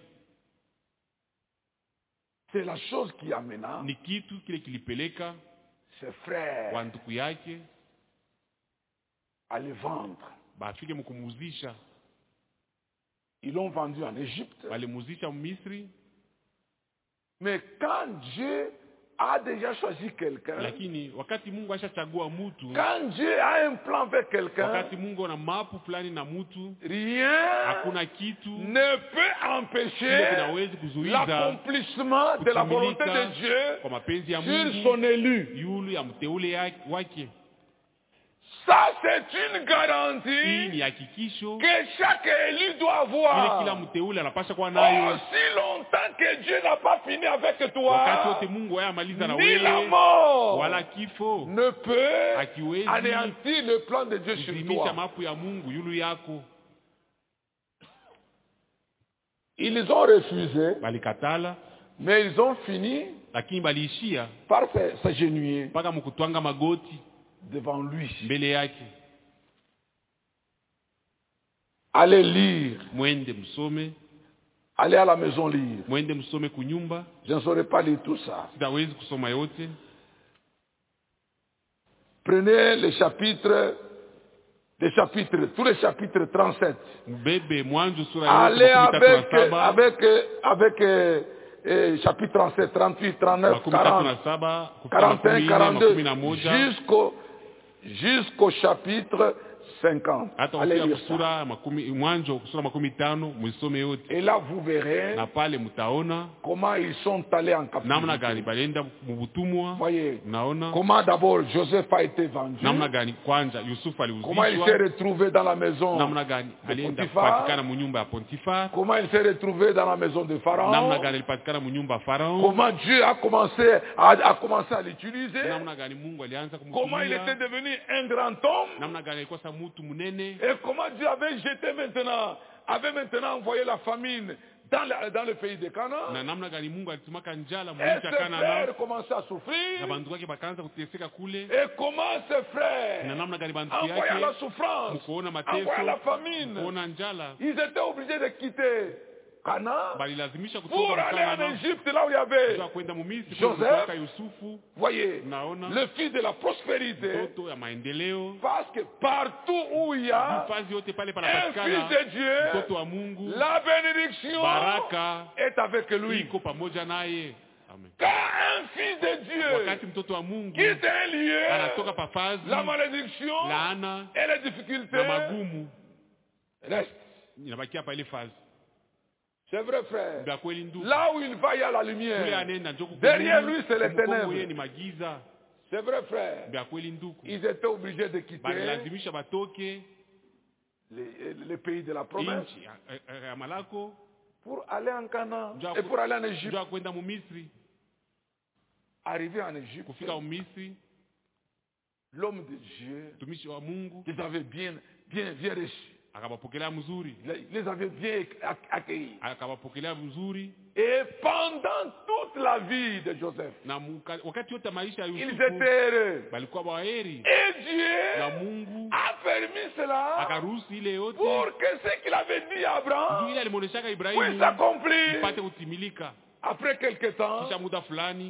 c'est la chose qui amena ni kitu kile kilipeleka ses frères wa nduku yake à le vendre. bafike mkumuzisha. Ils l'ont vendu en Égypte. Walimuzisha Misri, Mais quand Dieu a déjà choisi quelqu'un, lakini wakati Mungu ashachagua mtu, quand Dieu a un plan avec quelqu'un, wakati Mungu ana mapu fulani na mtu, rien hakuna kitu ne peut kile empêcher kinawezi kuzuiza l'accomplissement de la volonté de Dieu kwa mapenzi ya sur Mungu son élu. yulu ya mteule yake- wake. Ça, c'est une Hii garantie ni hakikisho que chaque élu doit ile kila avoir. mteule anapasha kuwa nayo. Aussi longtemps que Dieu n'a pas fini avec Wakati toi, wote Mungu yeye amaliza na ni la wewe, mort wala kifo ne peut hakiwezi anéantir le plan de Dieu sur kuzimisha toi. mapu ya Mungu yulu yako. Ils ont refusé, Balikatala, mais ils ont fini lakini baliishia par se- s'agenouiller mpaka mkutwanga magoti devant lui. mbele yake. Allez lire, Mwende msome, allez à la maison lire. mwende msome kunyumba. Je ne saurais pas lire tout ça. Sitawezi kusoma yote. Prenez les chapitres, les chapitres, tous les chapitres trente-sept. Mbebe Mwanzo sura ya Allez makumi tatu avec, na saba, avec, avec euh, euh, chapitre trente-sept, trente-huit, trente-neuf, makumi tatu na quarante, saba, kufika quarante et makumi un, nne, quarante-deux, makumi na moja, jusqu'au jusqu'au chapitre cinquante. hata Allez kufika lire ça. kusura makumi Mwanzo sura makumi tano muisome yote. Et là, vous verrez Na pale mtaona comment ils sont allés en namna gani captivité. balienda mubutumwa. Voyez, Naona comment d'abord Joseph a été vendu, namna gani kwanza Yusufu comment il s'est aliuzishwa, retrouvé dans la maison, namna gani de alienda Potiphar, kupatikana munyumba ya Pontifar, comment il s'est retrouvé dans la maison de namna Pharaon, gani alipatikana munyumba ya Farao, comment Dieu a commencé à, a commencé à l'utiliser, namna gani Mungu alianza comment il était kumtumia, devenu un grand homme, namna gani alikuwa sa mtu munene, et comment Dieu avait jeté maintenant, avait maintenant envoyé la famine dans le, dans le pays de Canaan. na namna gani Mungu alitumaka njala Et muisha ses Kanana, frères commençaient à na souffrir. bantu wake bakaanza kuteseka kule, Et comment ses na frères, namna gani bantu en voyant la yake souffrance, mkuona en voyant la mateso, famine, mkuona njala, ils étaient obligés de quitter Canaan balilazimisha pour kutoka aller en Kanana Égypte, là où il y avait, kwa kwenda Mumisri Joseph, kutoka Yusufu, voyez, naona le fils de la prospérité. mtoto ya maendeleo. Parce que partout où il y a Fazi yote pale un panapatikana fils de Dieu, mtoto wa Mungu, la bénédiction baraka est avec lui. iko pamoja naye. Amen. Quand un fils de Dieu Wakati mtoto wa Mungu quitte un lieu, anatoka pafazi, la malédiction laana et les na difficultés magumu restent. inabakia pa ile fazi. C'est vrai, frère. Ndio kweli ndugu. Là où il va, il y a la Kule lumière. anenda njoko Derrière lui, c'est les yeye ténèbres. ni magiza. C'est vrai, frère. Ndio kweli ndugu. Ils étaient obligés de quitter Balilazimisha batoke les, les pays de la promesse inchi ya- ya ya malako pour aller en Canaan Njoo et pour aller en Égypte. njoo kwenda mu Misri. Arrivé en Égypte, Kufika mu Misri, l'homme de Dieu mtumishi wa Mungu les avait bien, bien, bien reçus. akawapokelea mzuri, Il les avait bien accueillis. akawapokelea mzuri. Et pendant toute la vie de Joseph, Na muka, wakati yote maisha ya ils Yusufu étaient heureux. balikuwa waheri, Et na Dieu Mungu a permis cela akaruhusu ile yote pour que ce qu'il avait dit à juu Abraham ile alimuoneshaka puisse Ibrahimu s'accomplir. ipate kutimilika. Après quelque temps, Kisha muda fulani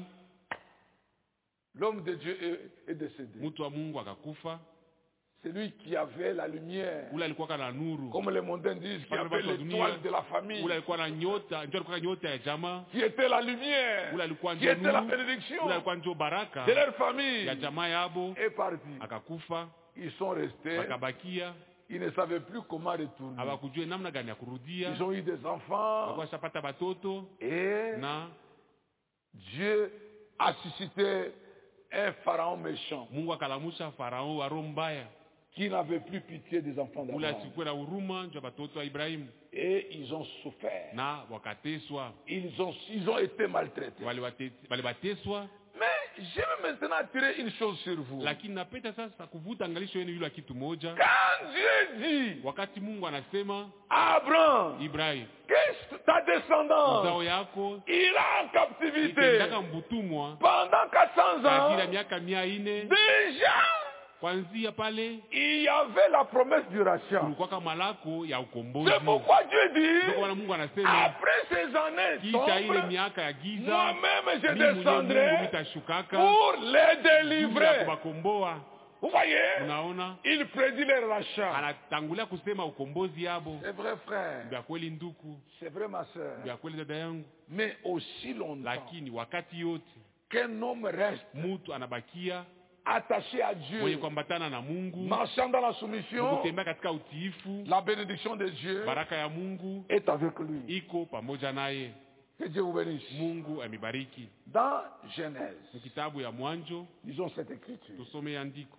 l'homme de Dieu est, est décédé. mtu wa Mungu akakufa. C'est lui qui avait la lumière. Ule alikuwa kana nuru, Comme les mondains disent, qui avait l'étoile de la famille. ule alikuwa na nyota, ndio alikuwa nyota ya jamaa, Qui était la lumière. ule alikuwa Qui ndio était la nuru, bénédiction ule alikuwa ndio baraka de leur famille. ya jamaa yabo, Est parti. akakufa. Ils sont restés. Wakabakia Ils ne savaient plus comment retourner. hawakujua namna gani ya kurudia. Ils ont eu des enfants. Walikuwa shapata batoto Et na Dieu a suscité un pharaon méchant Mungu akalamusha Farao wa roho mbaya, qui n'avait plus pitié des enfants ule d'Abraham. asikuwe na huruma ndio batoto wa Ibrahimu, Et ils ont souffert. na wakateswa, Ils ont, ils ont été maltraités. waliwate- walibateswa. Mais je veux maintenant attirer une chose sur vous. Lakini napenda sasa kuvuta angalisho yenu yule kitu moja. Quand Dieu dit Wakati Mungu anasema à Abraham Ibrahim, que ta descendance uzao yako ira en captivité itaendaka mbutumwa pendant quatre cents kwa ajili ya ans, miaka mia ine, déjà kwanzia pale il y avait la promesse du rachat. kulikuwaka malako ya ukombozi. C'est pourquoi Dieu Ndio dit, kwa Mungu anasema après ces années kisha ile sombres, miaka ya giza moi-même je mimi mwenyewe Mungu descendrai nitashukaka pour les juu ya délivrer. kuwakomboa. Vous voyez, Unaona, il prédit le rachat. anatangulia kusema ukombozi yabo. C'est vrai, frère. Vya kweli nduku, C'est vrai, ma soeur. vya kweli dada yangu, Mais aussi longtemps lakini wakati yote qu'un homme reste mtu anabakia attaché à mwenye Dieu, kuambatana na Mungu, marchant dans la soumission, kutembea katika utiifu, la bénédiction de Dieu baraka ya Mungu est avec lui. iko pamoja naye. Que Dieu vous bénisse. Mungu amebariki. Dans Genèse, Ni kitabu ya Mwanzo, lisons cette écriture. tusome andiko.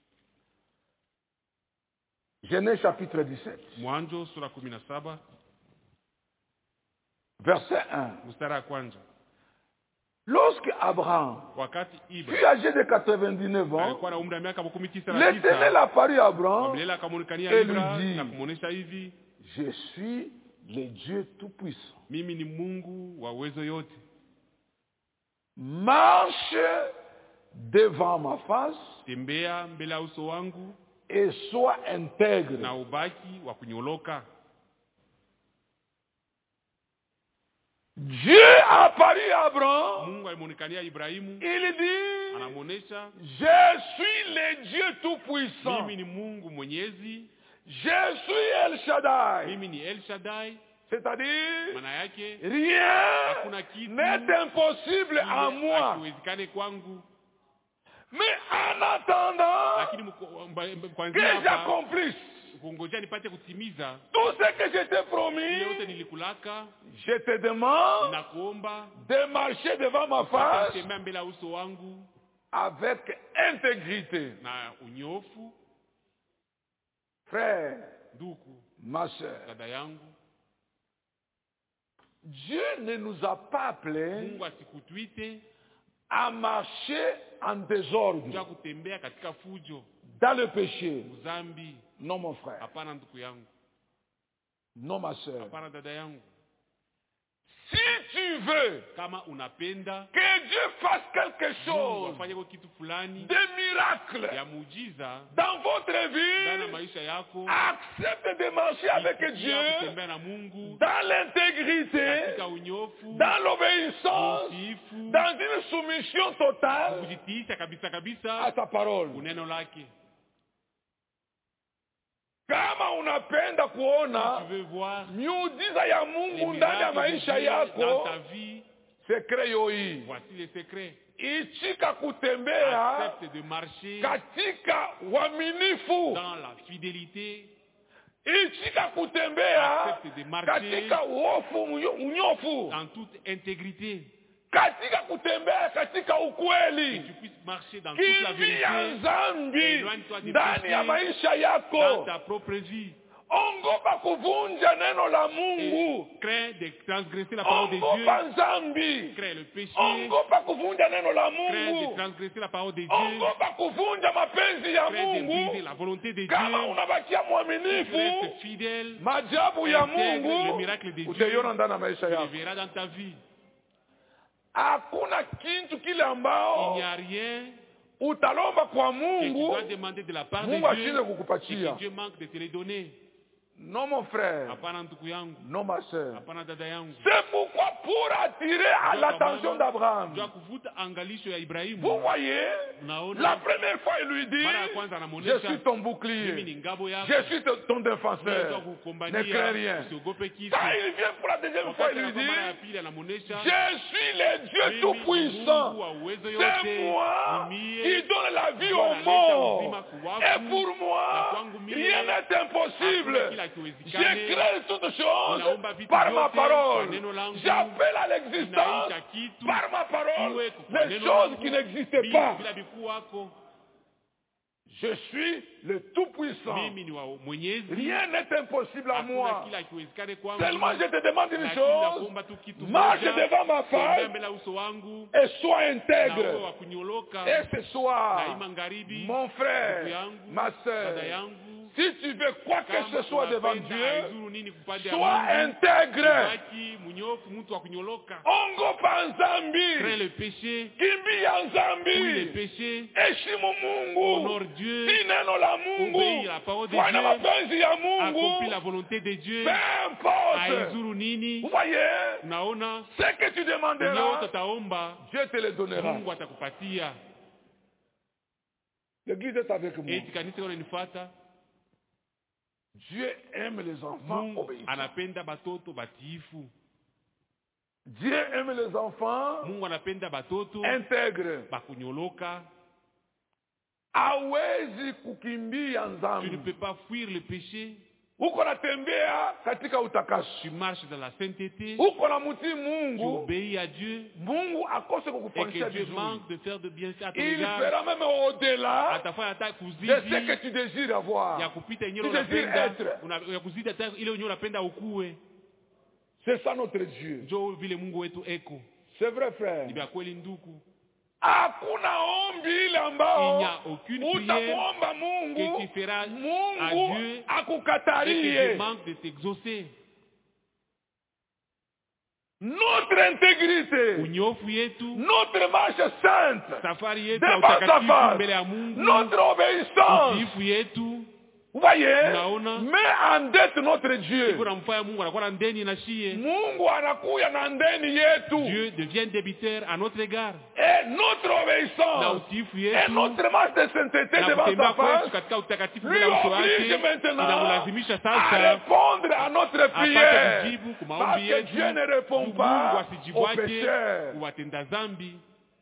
Genèse chapitre dix-sept, Mwanzo sura kumi na saba verset un. mstari wa kwanza. Lorsque Abraham Wakati fut Ibra âgé de quatre-vingt-dix-neuf ans, alikuwa na umri wa miaka makumi tisa na l'Éternel tisa, apparut à Abraham, Biblia akamwonekania Et Ibra lui dit, na kumwonyesha hivi, je suis le Dieu Tout-Puissant. mimi ni Mungu wa uwezo yote, Marche devant ma face tembea mbele ya uso wangu et sois intègre. na ubaki wa kunyoloka. Dieu a apparu à Abraham. Mungu alimwonekania Ibrahimu, Il dit, anamwonyesha je suis le Dieu Tout-Puissant. mimi ni Mungu mwenyezi, Je suis El Shaddai. mimi ni El Shaddai. C'est-à-dire, Maana yake rien hakuna kitu n'est impossible en kile moi. hakiwezekane kwangu, Mais en attendant lakini mko- mba- mba- que kwanzia hapa j'accomplisse kungojea nipate kutimiza tout ce que je t'ai ile promis, yote nilikulaka, je te demande ninakuomba de marcher devant ma face kutembea mbele ya uso wangu avec intégrité. na unyofu. Frère, Ndugu, ma soeur, dada yangu, Dieu ne nous a pas appelés Mungu asikutuite à marcher en juu désordre, ya kutembea katika fujo, dans le péché. uzambi. Non, mon frère. Hapana ndugu yangu, Non, ma soeur. hapana dada yangu. Si tu veux Kama unapenda que Dieu fasse quelque Mungu chose afanye kwa kitu fulani de miracle ya muujiza dans votre ndani ya vie, maisha yako, accepte de marcher avec itikia Dieu kutembea na Mungu dans l'intégrité, katika unyofu, dans l'obéissance, utiifu, dans une soumission totale kujitiisha kabisa à kabisa sa parole. uneno lake. Kama unapenda kuona Tu veux voir miujiza ya les Mungu ndani ya miracles de maisha Dieu dans yako, ta vie, sekre yoi voici les secrets. ichika kutembea Accepte de marcher katika uaminifu, dans la fidélité, ichika kutembea accepte de marcher katika uofu unyofu, dans toute intégrité, katika kutembea katika que ukweli. tu puisses marcher dans toute la Kimbia vérité zambi Éloigne-toi du ndani péché ya maisha dans yako. ta propre vie. Ongopa kuvunja neno la Mungu. Craint de transgresser la parole de Dieu. Ongopa nzambi. Craint le péché. Ongopa kuvunja neno la Craint de Mungu. transgresser la parole de Dieu. Ongopa kuvunja mapenzi ya Craint de briser Mungu. la volonté de Kama Dieu. unabakia mwaminifu, Reste fidèle. maajabu ya Intègre le Mungu miracle de Dieu. utaiona ndani ya maisha Tu le yako. verras dans ta vie. Hakuna kitu kile Il ambao n'y a rien utalomba kwa que tu Mungu dois demander de la part de Mungu ashinde Dieu et kukupatia. que Dieu manque de te les donner. Non mon frère, Hapana ndugu yangu. non ma sœur. Hapana dada yangu. C'est pourquoi pour attirer à l'attention d'Abraham, Dois kuvuta angalisho ya Ibrahimu. vous voyez, Unaona? la première fois il lui Mara ya dit, kwanza je anamuonesha suis ton mimi bouclier, ni ngabo yako. je suis ton Naweza défenseur, ne kukukombania, crains rien. usiogope kitu. Quand il vient pour la deuxième fois, il Wakati lui anakuwa mara ya dit, pili anamuonesha je suis le Dieu mimi tout-puissant. Mungu wa uwezo C'est yote, moi ni mie, qui donne la vie ndio aux naleta morts. uzima kwa wafu, Et pour na moi, kwangu mie, rien n'est impossible. hakuna kila hakiwezekane. Je crée toutes choses Ninaomba vitu par ma vyote kwa parole. neno langu. J'appelle à l'existence Ninaita kitu par ma parole iwe kwa les neno choses langu, qui n'existaient bila- pas. bila vikuwako. Je suis le Tout-Puissant. Mimi ni wa Mwenyezi. Rien n'est impossible à Hakuna moi. kila hakiwezekane kwangu. Seulement je te demande une Lakini chose. nakuomba tu kitu Marche moja. devant ma Tembea face mbele ya uso wangu et sois na uwe intègre. wa kunyoloka. Et ce Na hii soir, magharibi, mon ndugu frère, yangu, ma dada soeur, yangu, si tu veux quoi que kama ce soit devant unapenda Dieu, haizuru nini kupande ya sois Mungu, intègre. baki munyofu, mtu wa kunyoloka. Ongopa Crains nzambi. le péché, Kimbia fuis le nzambi. péché, Heshimu Mungu. honore Dieu, Si neno la Mungu. obéis à la parole de Fanya Dieu, mapenzi ya accomplis la Mungu. volonté de Dieu, Peu importe. haizuru nini. Vous voyez, Unaona, ce que tu unyote demanderas, utaomba, Dieu te le donnera. Mungu atakupatia. L'église est avec moi. Eti kanisa unanifuata, Dieu aime les enfants Mungu obéissants. anapenda batoto batiifu. Dieu aime les enfants Mungu anapenda batoto intègres. bakunyoloka. Hawezi kukimbia Tu ne nzambi. peux pas fuir le péché. Uko natembea katika Tu utakashi. marches dans la sainteté. Uko na mutii Tu Mungu. obéis à Dieu. Mungu akose Et kukufanyisha que Dieu vizuri. manque de faire de bien à ton Il égard. fera même au-delà Atafanya hata de ce que kuzidi tu désires avoir. ya kupita yenyewe Tu désires unapenda, être. una- ya kuzidi hata ile yenyewe unapenda ukue. C'est ça notre Dieu. Njoo vile Mungu wetu eko. C'est vrai frère. Ni vya kweli ndugu. Hakuna ombi ile Il n'y ambao a aucune prière utamuomba que Mungu tu feras à Mungu Dieu et que Dieu akukatarie. manque de t'exaucer. Notre intégrité, Unyofu yetu, notre marche sainte, safari yetu ya devant sa utakatifu face, mbele ya Mungu, notre obéissance, utiifu yetu, vous voyez, Unaona? met en dette notre Dieu. iko namfanya Mungu anakuwa na ndeni na shie. Mungu anakuya na ndeni yetu. Dieu devient débiteur à notre égard. Et notre Na obéissance utiifu et yetu notre marche de sainteté na devant kutembea sa kwetu face katika utakatifu lui mbele ya uso oblige wake maintenant inamlazimisha à sasa répondre à notre apate prière. kujibu kwa Parce maombi que yetu. Dieu ne répond Mungu pas asijibu aux wake pécheurs. kuwatenda dhambi.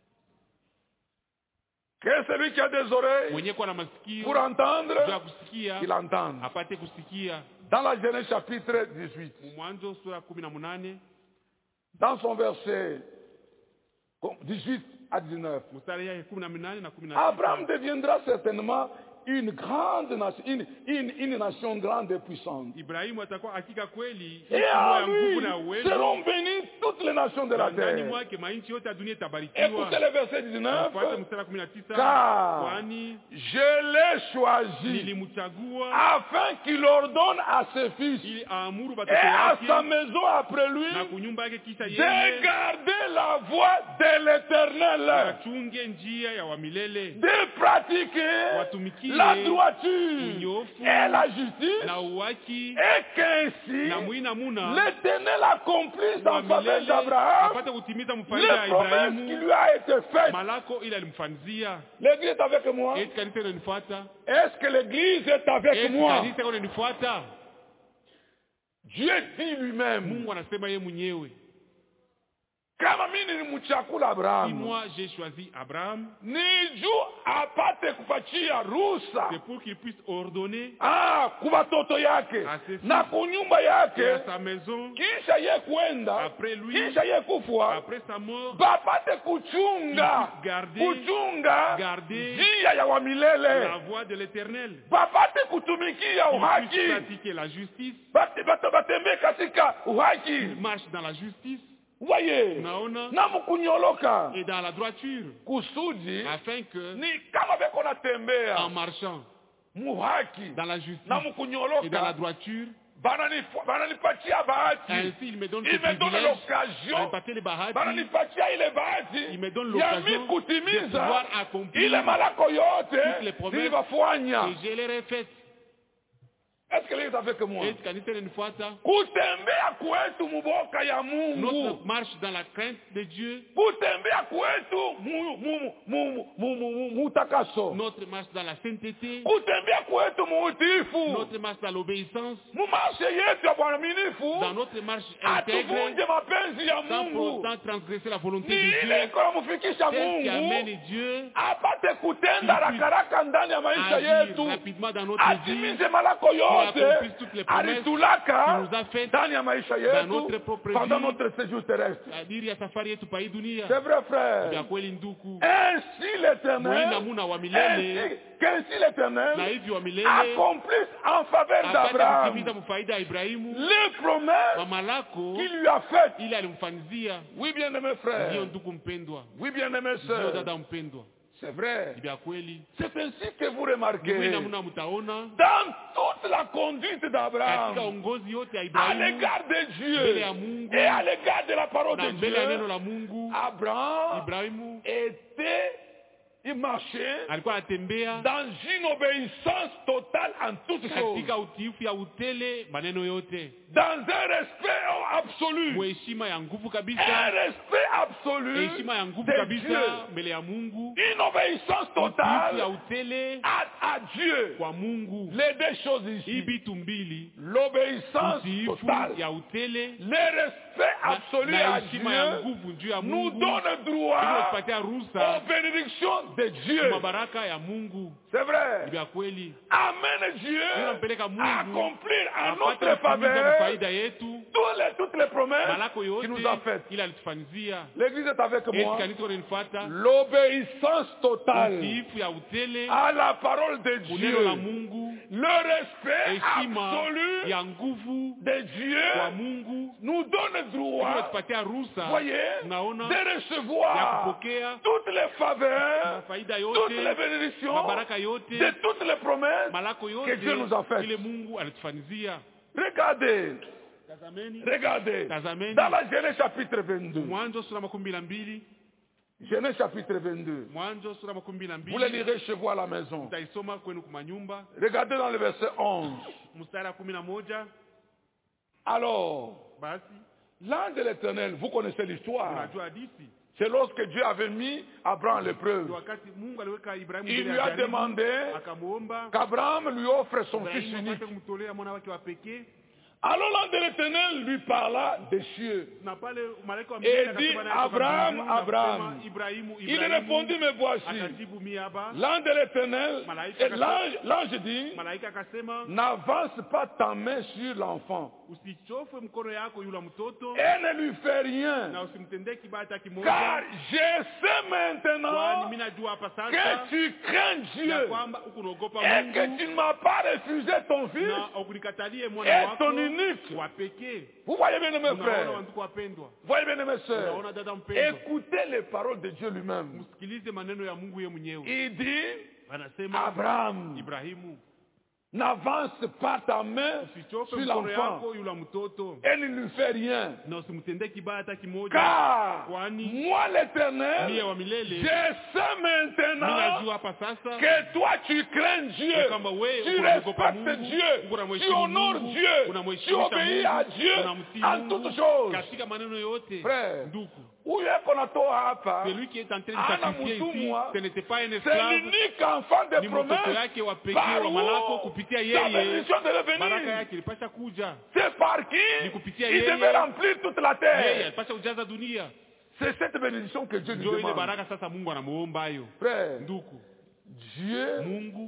Que celui qui a des oreilles Mwenye kuwa na masikio pour entendre, juu ya kusikia qu'il entende. apate kusikia. Dans la Genèse chapitre dix-huit, Mwanzo sura kumi na munane dans son verset dix-huit à dix-neuf, mstari yake kumi na minane na kumi na Abraham sita. deviendra certainement une grande nation, une, une, une nation grande et puissante. Ibrahimu atakuwa hakika kweli Et nchi à ya lui nguvu na uwezo. seront bénies toutes les nations de la Na ndani terre. mwake mainchi yote ya dunia itabarikiwa. Écoutez le verset dix-neuf. Fuata mstari wa kumi na tisa. Car Kwani je l'ai choisi nilimchagua afin qu'il ordonne à ses fils ili aamuru et batoto à wake sa maison après lui na kunyumba yake kisha de yeye garder la voie de l'éternel, wachunge njia ya wamilele, de pratiquer watumikie la droiture unyofu et la justice, na uwaki et qu'ainsi na mwina muna l'éternel accomplisse dans sa wamilele d'Abraham apate kutimiza mfaida ya les promesses qui Ibrahimu lui a été faites. malako ili alimfanzia. L'église est avec moi. Eti kanisa inanifuata, Est-ce que l'église est avec eti moi? kanisa inanifuata. Dieu dit lui-même Mungu anasema yeye mwenyewe kama mimi nilimchakula Si Abraham, moi j'ai choisi Abraham, ni juu apate kupatia ruhusa c'est pour qu'il puisse ordonner ah kwa watoto yake à ses fils na kunyumba et à yake, sa maison, kisha ye kwenda, après lui, kisha ye kufwa, après sa mort, bapate kuchunga qu'il puisse garder, kuchunga garder njia ya wa la milele, voie de l'éternel, bapate kutumikia qu'il puisse uhaki, pratiquer la justice, bate bate batembee katika qu'il uhaki, marche dans la justice, waye unaona, na mkunyoloka et dans la droiture, kusudi afin que, ni kama beko en natembea marchant muhaki dans la justice na et dans la mkunyoloka, droiture, bananifu- bananipatia bahati, ainsi il me donne ce il me donne privilège, l'occasion, anipatie les bahati, bananipatia ile bahati il me donne ya l'occasion mi de kutimiza pouvoir accomplir ile malako yote toutes les promesses nilibafanya. que je leur ai faites. Est-ce que les avec moi? Est-ce kanisa linanifuata? Kutembea kwetu muboka ya Mungu, Notre marche dans la crainte de Dieu, kutembea kwetu mu- mu- mu- mu- mu- mu- mutakaso, notre marche dans la sainteté, kutembea kwetu muutifu, notre marche dans l'obéissance, mumarshe yetu ya dans bwanaminifu, notre marche intègre, atuvunje mapenzi ya sans Mungu. pourtant transgresser la volonté Ni de ile Dieu, iko namufikisha celle qui Mungu amène Dieu apate kutenda Qu'il puisse rakaraka ndani ya à maisha agir yetu, rapidement dans notre vie, atimize malako yote accomplisse toutes les promesses alitulaka qu'il nous a faites ndani ya maisha dans notre yetu propre pendant vie. notre séjour terrestre. kadiri ya safari yetu pa hii dunia. C'est vrai, Ya frère. kweli ndugu, Ainsi l'Éternel, Mwina muna wa milele, ainsi, qu'ainsi l'Éternel na hivi wa milele accomplisse en faveur apate d'Abraham kutimiza mfaida ya Ibrahimu les promesses mamalako qu'il lui a faites. ili alimfanizia. Oui, bien-aimé Ndiyo frère. ndugu mpendwa, Oui, bien-aimé ndiyo sœur. dada mpendwa, C'est vrai. ni vya kweli. C'est ainsi que vous Ndivyo remarquez namna mtaona dans toute la conduite katika d'Abraham ongozi yote ya à Ibrahimu l'égard de mbele Dieu ya Mungu et à l'égard de la parole na de mbele ya neno Dieu. la Mungu. Abraham Ibrahimu était, il marchait alikuwa anatembea dans une obéissance totale en toutes choses, katika utiifu ya utele maneno yote, dans un respect absolu, mheshima ya nguvu un kabisa, respect absolu heshima ya nguvu de kabisa Dieu, mbele ya Mungu, une obéissance utiifu ya totale utele à, à Dieu. kwa Mungu. Les deux choses Hii ici, vitu mbili, l'obéissance utiifu totale, ya utele le respect na- absolu na à heshima ya Dieu nguvu juu ya nous Mungu donne droit inatupatia aux ruhusa bénédictions de Dieu. mabaraka ya Mungu. C'est vrai. Ni vya kweli, Amène Dieu tunampeleka à Mungu accomplir en apate notre kutimiza faveur faida yetu toutes les, toutes les promesses malako qu'il yote nous a faites. ili alitufanyizia. L'Église est avec Eti moi. kanisa linanifuata, L'obéissance totale utiifu ya utele à la parole de kuneno la Dieu. Mungu, Le respect heshima absolu ya nguvu de Dieu kwa Mungu nous donne droit, inatupatia ruhusa, voyez, unaona, de ya recevoir kupokea toutes les faveurs, faida toutes les yote, bénédictions, mabaraka yote, de toutes les promesses malako que Dieu nous a yote faites. ile Mungu alitufanyizia. Regardez, Tazameni regardez, Tazameni. dans la Genèse chapitre vingt-deux, Mwanzo sura makumi na mbili, Genèse chapitre vingt-deux, Mwanzo sura makumi na vous le mbili, lirez chez vous à la maison. mtaisoma kwenu kumanyumba, Regardez dans le verset onze. mstari wa kumi na moja. Alors, Basi l'ange de l'Éternel, vous connaissez l'histoire, unajua hadithi, c'est lorsque Dieu avait mis Abraham à ni l'épreuve. wakati Mungu aliweka Ibrahimu Il mbele lui ya a jaribu, demandé akamuomba qu'Abraham lui offre son fils Ibrahimu unique. apate kumtolea mwana wake wa pekee. Alors l'ange de l'Éternel lui parla des cieux. Na pale malaika wa Et mbinguni dit, akasema naye kutoka Abraham, mbinguni na Abraham. kusema, Ibrahimu, Il Ibrahimu. répondit, me voici. Akajibu, mi hapa. L'ange de l'Éternel, Malaika et l'ange, l'ange dit, Malaika akasema, n'avance pas ta main sur l'enfant usichofe mkono yako yule mtoto et ne lui fais rien, na usimtendee kibaya hata car kimoja, je sais kwani maintenant mimi najua hapa que sasa tu crains ya Dieu kwamba ukunaogopa et que Mungu tu ne m'as pas refusé ton fils na ukunikatalie mwana et wako ton unique. wa pekee. Vous voyez bien, mes Unaona frères, wandugu wapendwa, voyez bien, mes sœurs, unaona dada mpendwa, écoutez les paroles de Dieu lui-même. msikilize maneno ya Mungu yeye mwenyewe. Il dit, Anasema, Abraham, Ibrahimu, n'avance pas ta main usichofe sur mkono l'enfant yako yule mtoto et ne lui fais rien, na usimtendee kibaya hata kimoja, car kwani moi l'Éternel, mie wa milele je sais mimi maintenant najua hapa sasa que toi tu crains Dieu, ya kwamba wewe tu unaogopa respectes Mungu, Dieu, tu unamheshimu honores Mungu, Dieu, tu unamheshimisha obéis à Mungu, Dieu unamtii en Mungu toutes choses. katika maneno yote. Frère, Ndugu, huyu eko natoa hapa, celui qui est en train de Ana sacrifier ici, mtumwa, ce n'était pas un c'est esclave, l'unique enfant de ni mtoto promesse yake wa pekee par wa malako. où Kupitia sa yeye bénédiction devait baraka venir. yake ilipasha kuja, C'est par Ni qui kupitia il yeye. devait remplir toute la yeye terre. alipasha kujaza dunia. C'est cette bénédiction que Dieu nous Ndio ile demande. baraka sasa Mungu anamuomba hayo. Frère, Ndugu, Dieu, Mungu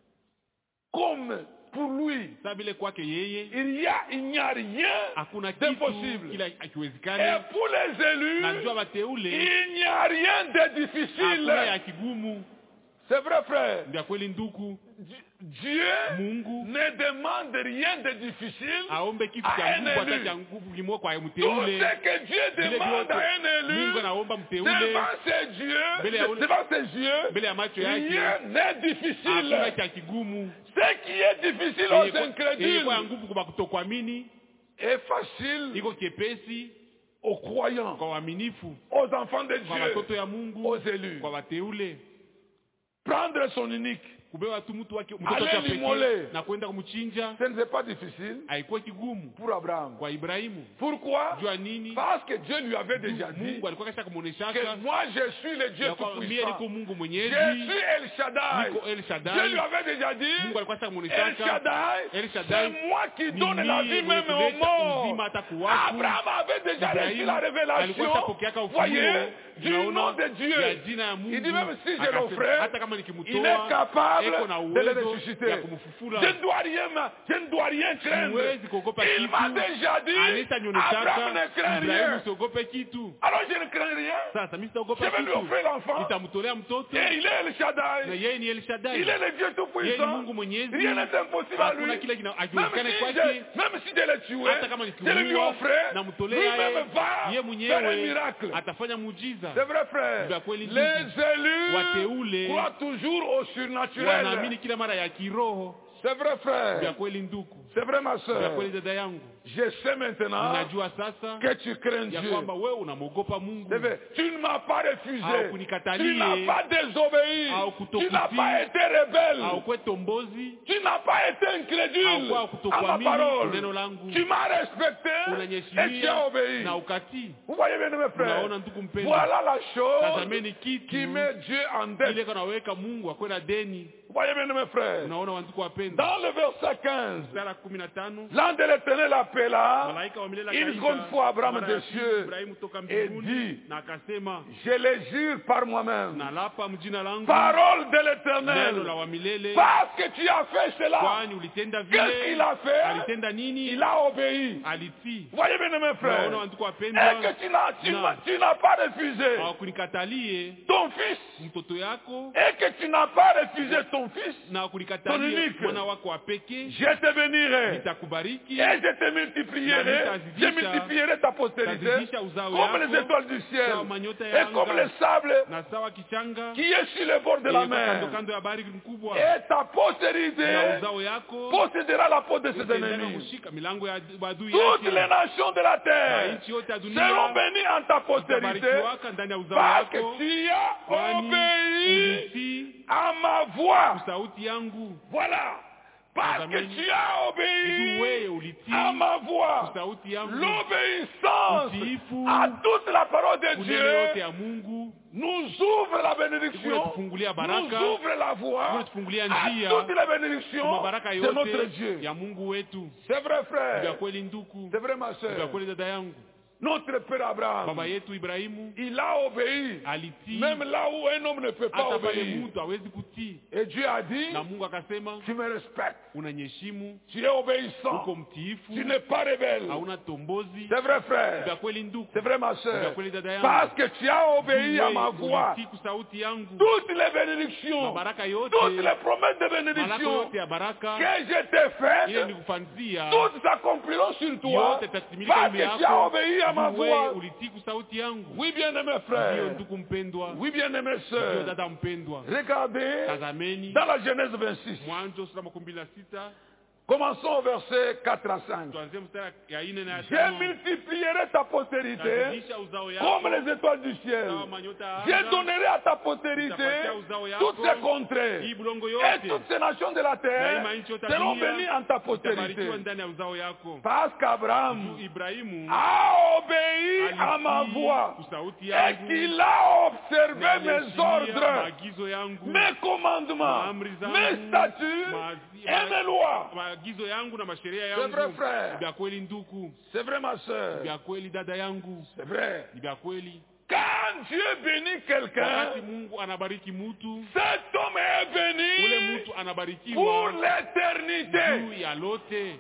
comme pour lui, sababu ile kwake yeye il y a, il n'y a rien hakuna kitu d'impossible. kila Et akiwezekana. pour les élus, Na njoo wateule il n'y a rien de hakuna difficile. ya kigumu. C'est vrai, frère. Ndio kweli ndugu, Dieu Mungu ne demande rien de difficile aombe kitu à cha un nguvu hata élu. cha nguvu kimo kwa Tout mteule. ce que Dieu Vile demande vyote à un élu Mungu anaomba mteule devant ses yeux, Mbele ya ule- devant ses yeux, mbele ya macho yake, rien n'est hakuna difficile. cha kigumu. Ce qui est difficile Yenye aux kwa- yenye kwa incrédules nguvu kwa kutokuamini est facile iko kepesi aux croyants, kwa waaminifu, aux enfants de kwa Dieu, watoto ya Mungu, aux élus. kwa wateule. Prendre son unique, Kubewa tu mtu wake mtoto wake wa Allez l'immoler. pekee na kwenda kumchinja ce n'est pas difficile haikuwa kigumu pour Abraham. kwa Ibrahimu. Pourquoi? Jua nini? Parce que Dieu lui avait déjà dit Mungu alikuwa kasha kumuoneshaka que moi je suis le Dieu ya kwamba mie tout-puissant. niko Mungu Je mwenyezi, suis El Shaddai. niko El Dieu lui Shaddai. avait déjà dit, Mungu alikuwa kasha El kumuoneshaka Shaddai, El Shaddai, c'est moi qui ni donne la mie vie même mwenye aux kuleta morts. uzima hata kuwafu. Abraham avait déjà reçu Ibrahimu la alikuwa révélation, ashapokeaka ufunuo, voyez, du unaona, nom de ya Dieu. jina ya Mungu. Il dit même si je Akasema, l'offrais, hata kama il est nikimtoa capable eko na de le uwezo ressusciter. ya kumfufula. Je ne dois rien, ma- je ne dois rien craindre. Siwezi kuogopa Il kitu. m'a déjà dit, Alishanionyeshaka, Abraham ne craint Ibrahimu rien. usiogope kitu. Alors je ne crains rien. Sasa mimi Je sitaogopa vais lui kitu. offrir l'enfant. Nitamtolea mtoto Et il est El na Shaddai. yeye ni El Shaddai. Il est le Dieu Yeye ni tout-puissant. Mungu mwenyezi. Rien n'est impossible à lui. Hakuna kile kina- Même hakiwezekani si, kwake. je, même si je le tuais, Hata kama je le lui nikimuua offrais, namtolea lui-même yeye, va yeye faire un mwenyewe miracle. atafanya muujiza. C'est vrai, frère. Vya kweli ndugu. Les élus Wateule croient toujours au surnaturel. wanaamini kila mara ya kiroho. C'est vrai, Vya frère. kweli ndugu, C'est vrai, ma vya soeur. kweli dada yangu, Je sais maintenant ninajua sasa que tu crains ya Dieu. kwamba wewe unamwogopa Mungu. C'est vrai. Tu ne m'as pas refusé. Au kunikatalie. Tu n'as pas désobéi. Au kutokutii. Tu n'as pas été rebelle. Haukwe tombozi, Tu n'as pas été incrédule haukuwa à ma kutokuamini parole. neno langu, Tu m'as respecté et tu as unanyeshimia obéi. na ukatii. Vous voyez bien, mes frères. Unaona ndugu mpendwa, Voilà la chose tazameni kitu qui met Dieu en dette. ile kanaweka Mungu akwe na deni. Vous voyez bien, mes frères. Unaona wanduku wapendwa, Dans le verset quinze, sura kumi na tano l'ange de l'Éternel appela malaika wa milele une akaita seconde fois Abraham mara des ya pili cieux Ibrahimu toka et mbinguni dit, na akasema, je le jure par moi-même, nalapa mjina langu, parole de neno la l'Éternel, wa milele, parce que tu as fait cela. kwani ulitenda Qu'est-ce vile. qu'il a fait? Alitenda nini? Il a obéi. Alitii. Vous voyez bien, mes frères. Unaona wanduku Et wapendwa, que tu n'as, tu Non. n'as- tu n'as pas refusé hawakunikatalie ton fils. mtoto yako Et que tu n'as pas refusé ton fils. na Ton kunikatalie unique. mwana wako wa pekee. Je te bénirai. Nitakubariki, Et je te multiplierai. Na Je nitazidisha- multiplierai ta postérité. tazidisha uzao Comme les yako étoiles du ciel. sawa manyota ya Et comme anga, le sable na sawa kichanga qui est sur le bord de la iliyo kando mer. kando ya bahari mkubwa, Et ta na postérité uzao yako possédera la peau de ses utaendelea ennemis. kushika milango ya adui Toutes les yake. nations de la Na terre nchi yote ya seront dunia bénies en ta postérité itabarikiwaka ndani ya uzao parce que wako, tu as kwani obéi ulitii à ma voix. sauti yangu. Voilà. Parce que tu as Hivi wewe obéi ulitii à ma voix. sauti yangu, L'obéissance utiifu à toute la parole de kunene yote Dieu ya Mungu nous ouvre la ikule bénédiction, tufungulia nous baraka, ouvre la voie ikule tufungulia à njia toutes les kwa bénédictions mabaraka de notre yote Dieu. ya Mungu wetu. C'est vrai, Vya frère. kweli nduku, C'est vrai, ma vya soeur. kweli dada yangu, Notre père Abraham, baba yetu Ibrahimu il a obéi, alitii même là où un homme ne peut pas hata pale obéir. mtu hawezi kutii, Et Dieu a dit, na Mungu akasema, tu me respectes, unanyeshimu, tu es obéissant, uko mtiifu, tu n'es pas rebelle. hauna tombozi. C'est vrai, Vya frère. kweli nduku, C'est vrai, ma vya soeur. kweli dada yangu, Parce que tu as obéi à ma wewe voix. ulitii ku sauti yangu, Toutes les bénédictions, mabaraka yote, toutes les promesses de malaka bénédiction yote ya baraka que je t'ai ile faites, nikufanzia toutes s'accompliront sur toi yote tatimilika parce juu que tu as yako. obéi à ma Juu wewe voix. ulitii ku sauti yangu. Oui, bien-aimé Ndiyo frère. ndugu mpendwa, Oui, bien-aimé ndiyo sœur. dada mpendwa, Regardez tazameni dans la Genèse vingt-six. Mwanzo sura makumi mbili na sita Commençons au verset quatre à cinq. tuanzie mstari ya ine na ya Je tano. multiplierai ta postérité Tazidisha uzao yako comme les étoiles du ciel. sawa manyota ya Je anga, donnerai à ta postérité nitapatia uzao yako toutes ces contrées. hii bulongo Et yote toutes ces nations de la na terre hii manchi yote ya seront dunia bénies en ta postérité. itabarikiwa ndani ya uzao yako. Parce qu'Abraham Ibrahimu a obéi à ma alitii voix ku sauti et yangu qu'il a na observé mes aliheshimia ordres, maagizo yangu, mes commandements, maamri zangu, mes statuts maazi- et mes lois. maagizo yangu na masheria C'est vrai, yangu. frère. Vya kweli nduku, C'est vrai, ma soeur. vya kweli dada yangu, C'est vrai. ni vya kweli. Quand Dieu bénit quelqu'un, wakati Mungu anabariki mtu, cet homme est ule béni mtu anabarikiwa pour l'éternité. juu ya lote.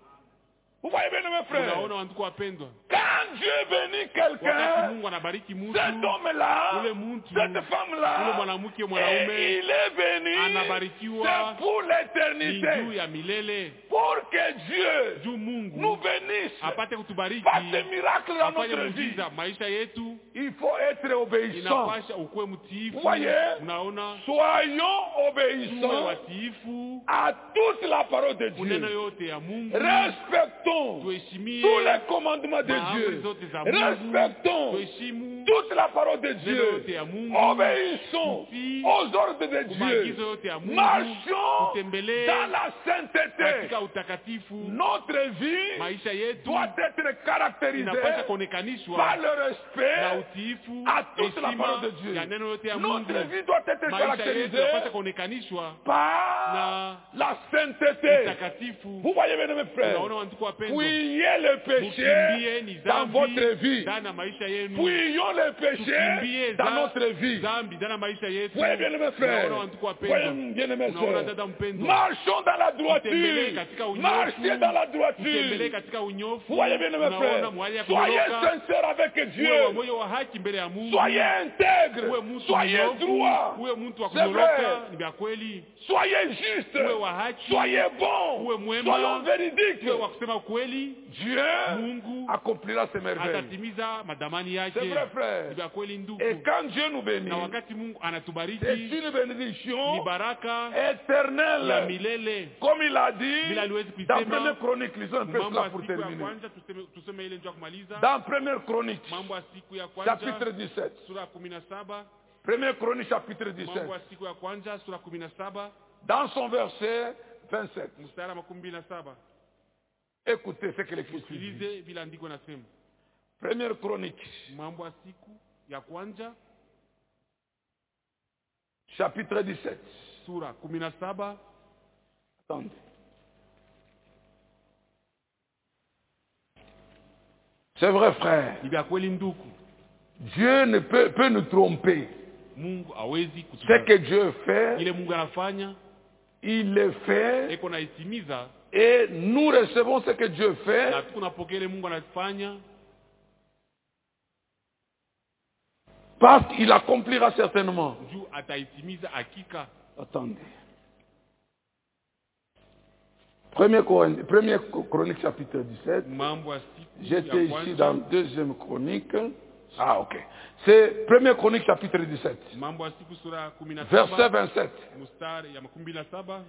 Vous voyez bien, mes frères? Unaona wandugu wapendwa, Quand Dieu bénit wakati quelqu'un, Mungu anabariki mtu, cet homme-là, ule mtu, cette ule femme-là, mwanamke et mwanaume il est béni, anabarikiwa c'est pour ni l'éternité. juu ya milele, Pour que Dieu juu Mungu nous bénisse, apate kutubariki, fasse des miracles dans afanye notre vie. muujiza maisha yetu. Il faut être obéissant. Inapasha ukuwe mtiifu. Vous voyez? Unaona, Soyons tuwe obéissants watiifu à toute la parole de kuneno Dieu. yote ya Mungu, Respectons tuheshimie tous les commandements de maamri Dieu. zote za Mungu, Respectons tuheshimu toute la parole de neno Dieu. yote ya Mungu, Obéissons tutii aux ordres de maagizo Dieu. yote ya Mungu, Marchons tutembelee dans la sainteté. katika utakatifu. Notre vie Maisha yetu doit être caractérisée inapasha kuonekanishwa par le na respect utiifu, à toute la parole de heshima Dieu. ya neno yote ya Mungu. Notre vie doit être Maisha yetu caractérisée inapasha kuonekanishwa par na la sainteté. utakatifu. Vous voyez, bien mes frères, Unaona wandugu wapendwa, fuyez le péché mukimbie ni dans votre dhambi vie. ndani ya maisha yenu. Fuyons le péché Tukimbie dans za- notre vie. dhambi ndani ya maisha yetu. Voyez bien mes frères, Unaona wandugu voyez wapendwa, bien mes unaona sœurs, dada mpendwa, marchons dans la tutembelee droiture. katika unyofu, Marchez dans la tutembelee droiture. katika unyofu. Vous voyez bien mes Unaona frères, mwali ya soyez kunyooka, sincères avec uwe wa Dieu. moyo wa haki mbele ya Mungu, Soyez intègres. uwe mtu Soyez mnyofu, droits. uwe mtu wa C'est vrai. kunyoroka, ni vya kweli, Soyez justes. uwe wa haki, Soyez bons. uwe mwema, Soyons véridiques. uwe wa kusema ukweli. Dieu Mungu accomplira ses merveilles. atatimiza madamani yake. C'est vrai, Ni frère. vya kweli ndugu. Et quand Dieu nous bénit, Na wakati Mungu c'est anatubariki une ni bénédiction baraka ya éternelle. milele. Comme il a dit Bila aliwezi dans kusema, Première Chronique, lisons un peu Mambo cela ya pour siku ya terminer. kwanza, tuseme- tuseme ile njoo kumaliza. Dans Première Chronique, Mambo ya siku ya kwanza chapitre dix-sept. sura ya kumi na saba. Première Chronique, chapitre dix-sept. Mambo ya siku ya kwanza sura ya kumi na saba Dans son verset vingt-sept. mstari wa makumi mbili na saba. Écoutez ce que l'Écriture dit. Sikilize vile andiko nasema. Première Chronique, Mambo ya siku ya kwanza chapitre dix-sept. sura kumi na saba. Attendez. C'est vrai, frère. Ni vya kweli ndugu. Dieu ne peut, peut nous tromper. Mungu hawezi Ce kutupa. que Dieu fait, Ile Mungu anafanya il le fait eko naitimiza, et nous recevons ce que Dieu fait na tunapokea ile Mungu anafanya parce qu'il accomplira certainement. juu ataitimiza hakika. Attendez. Première Chronique, première Chronique chapitre dix-sept. Mambo ya siku J'étais ya ici dans kwanza. deuxième chronique. Ah, ok. C'est première chronique chapitre dix-sept. Mambo ya siku sura kumi na Verset saba vingt-sept. mstari ya makumi mbili na saba.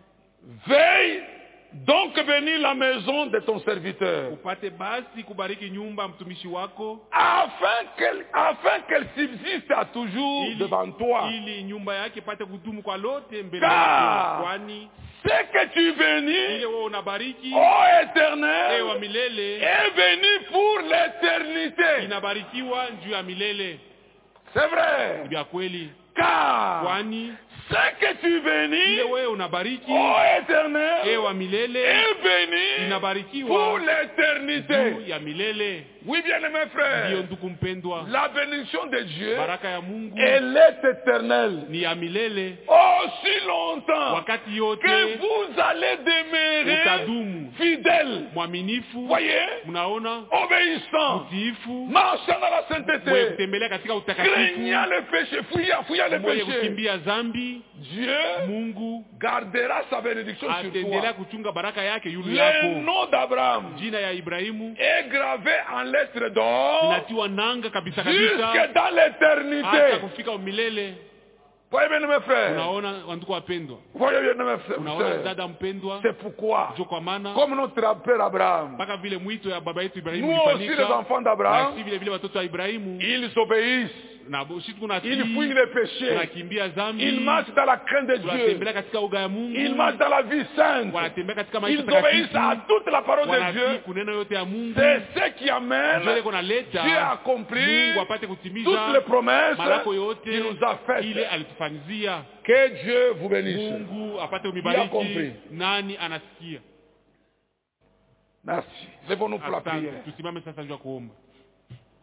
Veille donc bénis la maison de ton serviteur, Upate basi kubariki nyumba ya mtumishi wako, afin qu'elle afin qu'elle subsiste à toujours ili, devant toi. ili nyumba yake ipate kudumu kwa lote mbele Car yako, kwani ce que tu bénis, ile wewe unabariki ô ewa éternel, milele est béni pour l'éternité. inabarikiwa juu ya milele. C'est vrai. Ni vya kweli, Car kwani ce que tu ile bénis, wewe unabariki ô éternel, ewa milele est béni inabarikiwa pour juu l'éternité. ya milele. Oui, bien aimé Ndiyo frère, ndugu mpendwa, la bénédiction de Dieu, baraka ya Mungu elle est éternelle. ni ya milele, Aussi longtemps wakati que yote vous allez demeurer utadumu fidèle. mwaminifu. Voyez, Mnaona, obéissant, mtiifu, marchant dans la mwenye sainteté, kutembelea katika utakatifu, craignant le péché, fuyant, fuyant le mwenye péché. kukimbia dhambi. Dieu Mungu gardera sa bénédiction sur ataendelea toi. kuchunga baraka yake yulu Le yako. nom d'Abraham Jina ya Ibrahimu est gravé en lettres d'or inatiwa nanga kabisa kabisa jusque dans hata l'éternité. kufika milele. Voyez bien mes frères. Unaona wandugu wapendwa, Voyez bien mes frères. unaona dada mpendwa, C'est pourquoi, jo kwa maana comme notre père Abraham, mpaka vile mwito ya baba yetu Ibrahimu nous aussi les ilifanyika, enfants na d'Abraham, si vile vile watoto wa Ibrahimu, ils obéissent, na sisi tunatii, ils fuient les péchés, tunakimbia dhambi, ils marchent dans la crainte de Dieu, tunatembea katika uga ya Mungu, ils marchent dans la vie sainte, wanatembea katika maisha ils obéissent takatifu, à toute la parole de wanatii Dieu. kuneno yote ya Mungu. C'est ce qui amène Ndio kunaleta Dieu a accompli Mungu apate toutes kutimiza les promesses malako yote qu'il nous a ile faites. alitufanyizia. Que Dieu vous bénisse. Mungu apate compris. umibariki. Nani anasikia? Merci. Levons-nous pour la Asante. prière. Tusimame sasa njoo kuomba.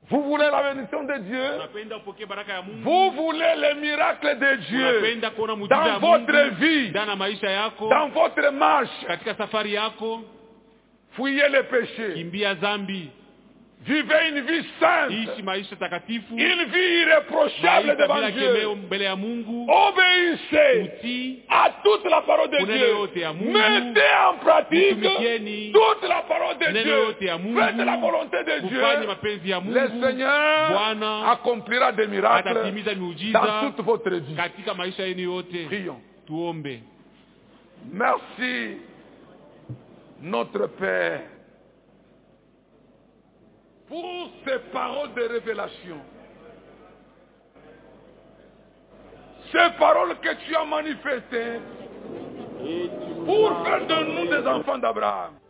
Vous voulez la bénédiction de Dieu? Unapenda upokee baraka ya Mungu? Vous voulez les miracles de Dieu Unapenda kuona muujiza dans ya Mungu votre vie, ndani ya maisha yako, dans votre marche? katika safari yako? Fuyez les péchés. Kimbia dhambi. Vivez une vie sainte. Ishi maisha takatifu. Une vie irréprochable devant Dieu. Mbele ya Mungu. Obéissez Utii à toute la parole de kunene Dieu. yote ya Mungu. Mettez en pratique Mtumikieni toute la parole de neno Dieu. yote ya Mungu. Faites la volonté de Dieu. Mufanye mapenzi ya Mungu. Le Seigneur Bwana accomplira des miracles atatimiza miujiza dans toute votre vie. katika maisha yenu yote. Prions. Tuombe. Merci notre Père pour ces paroles de révélation. Ces paroles que tu as manifestées pour faire de nous des enfants d'Abraham.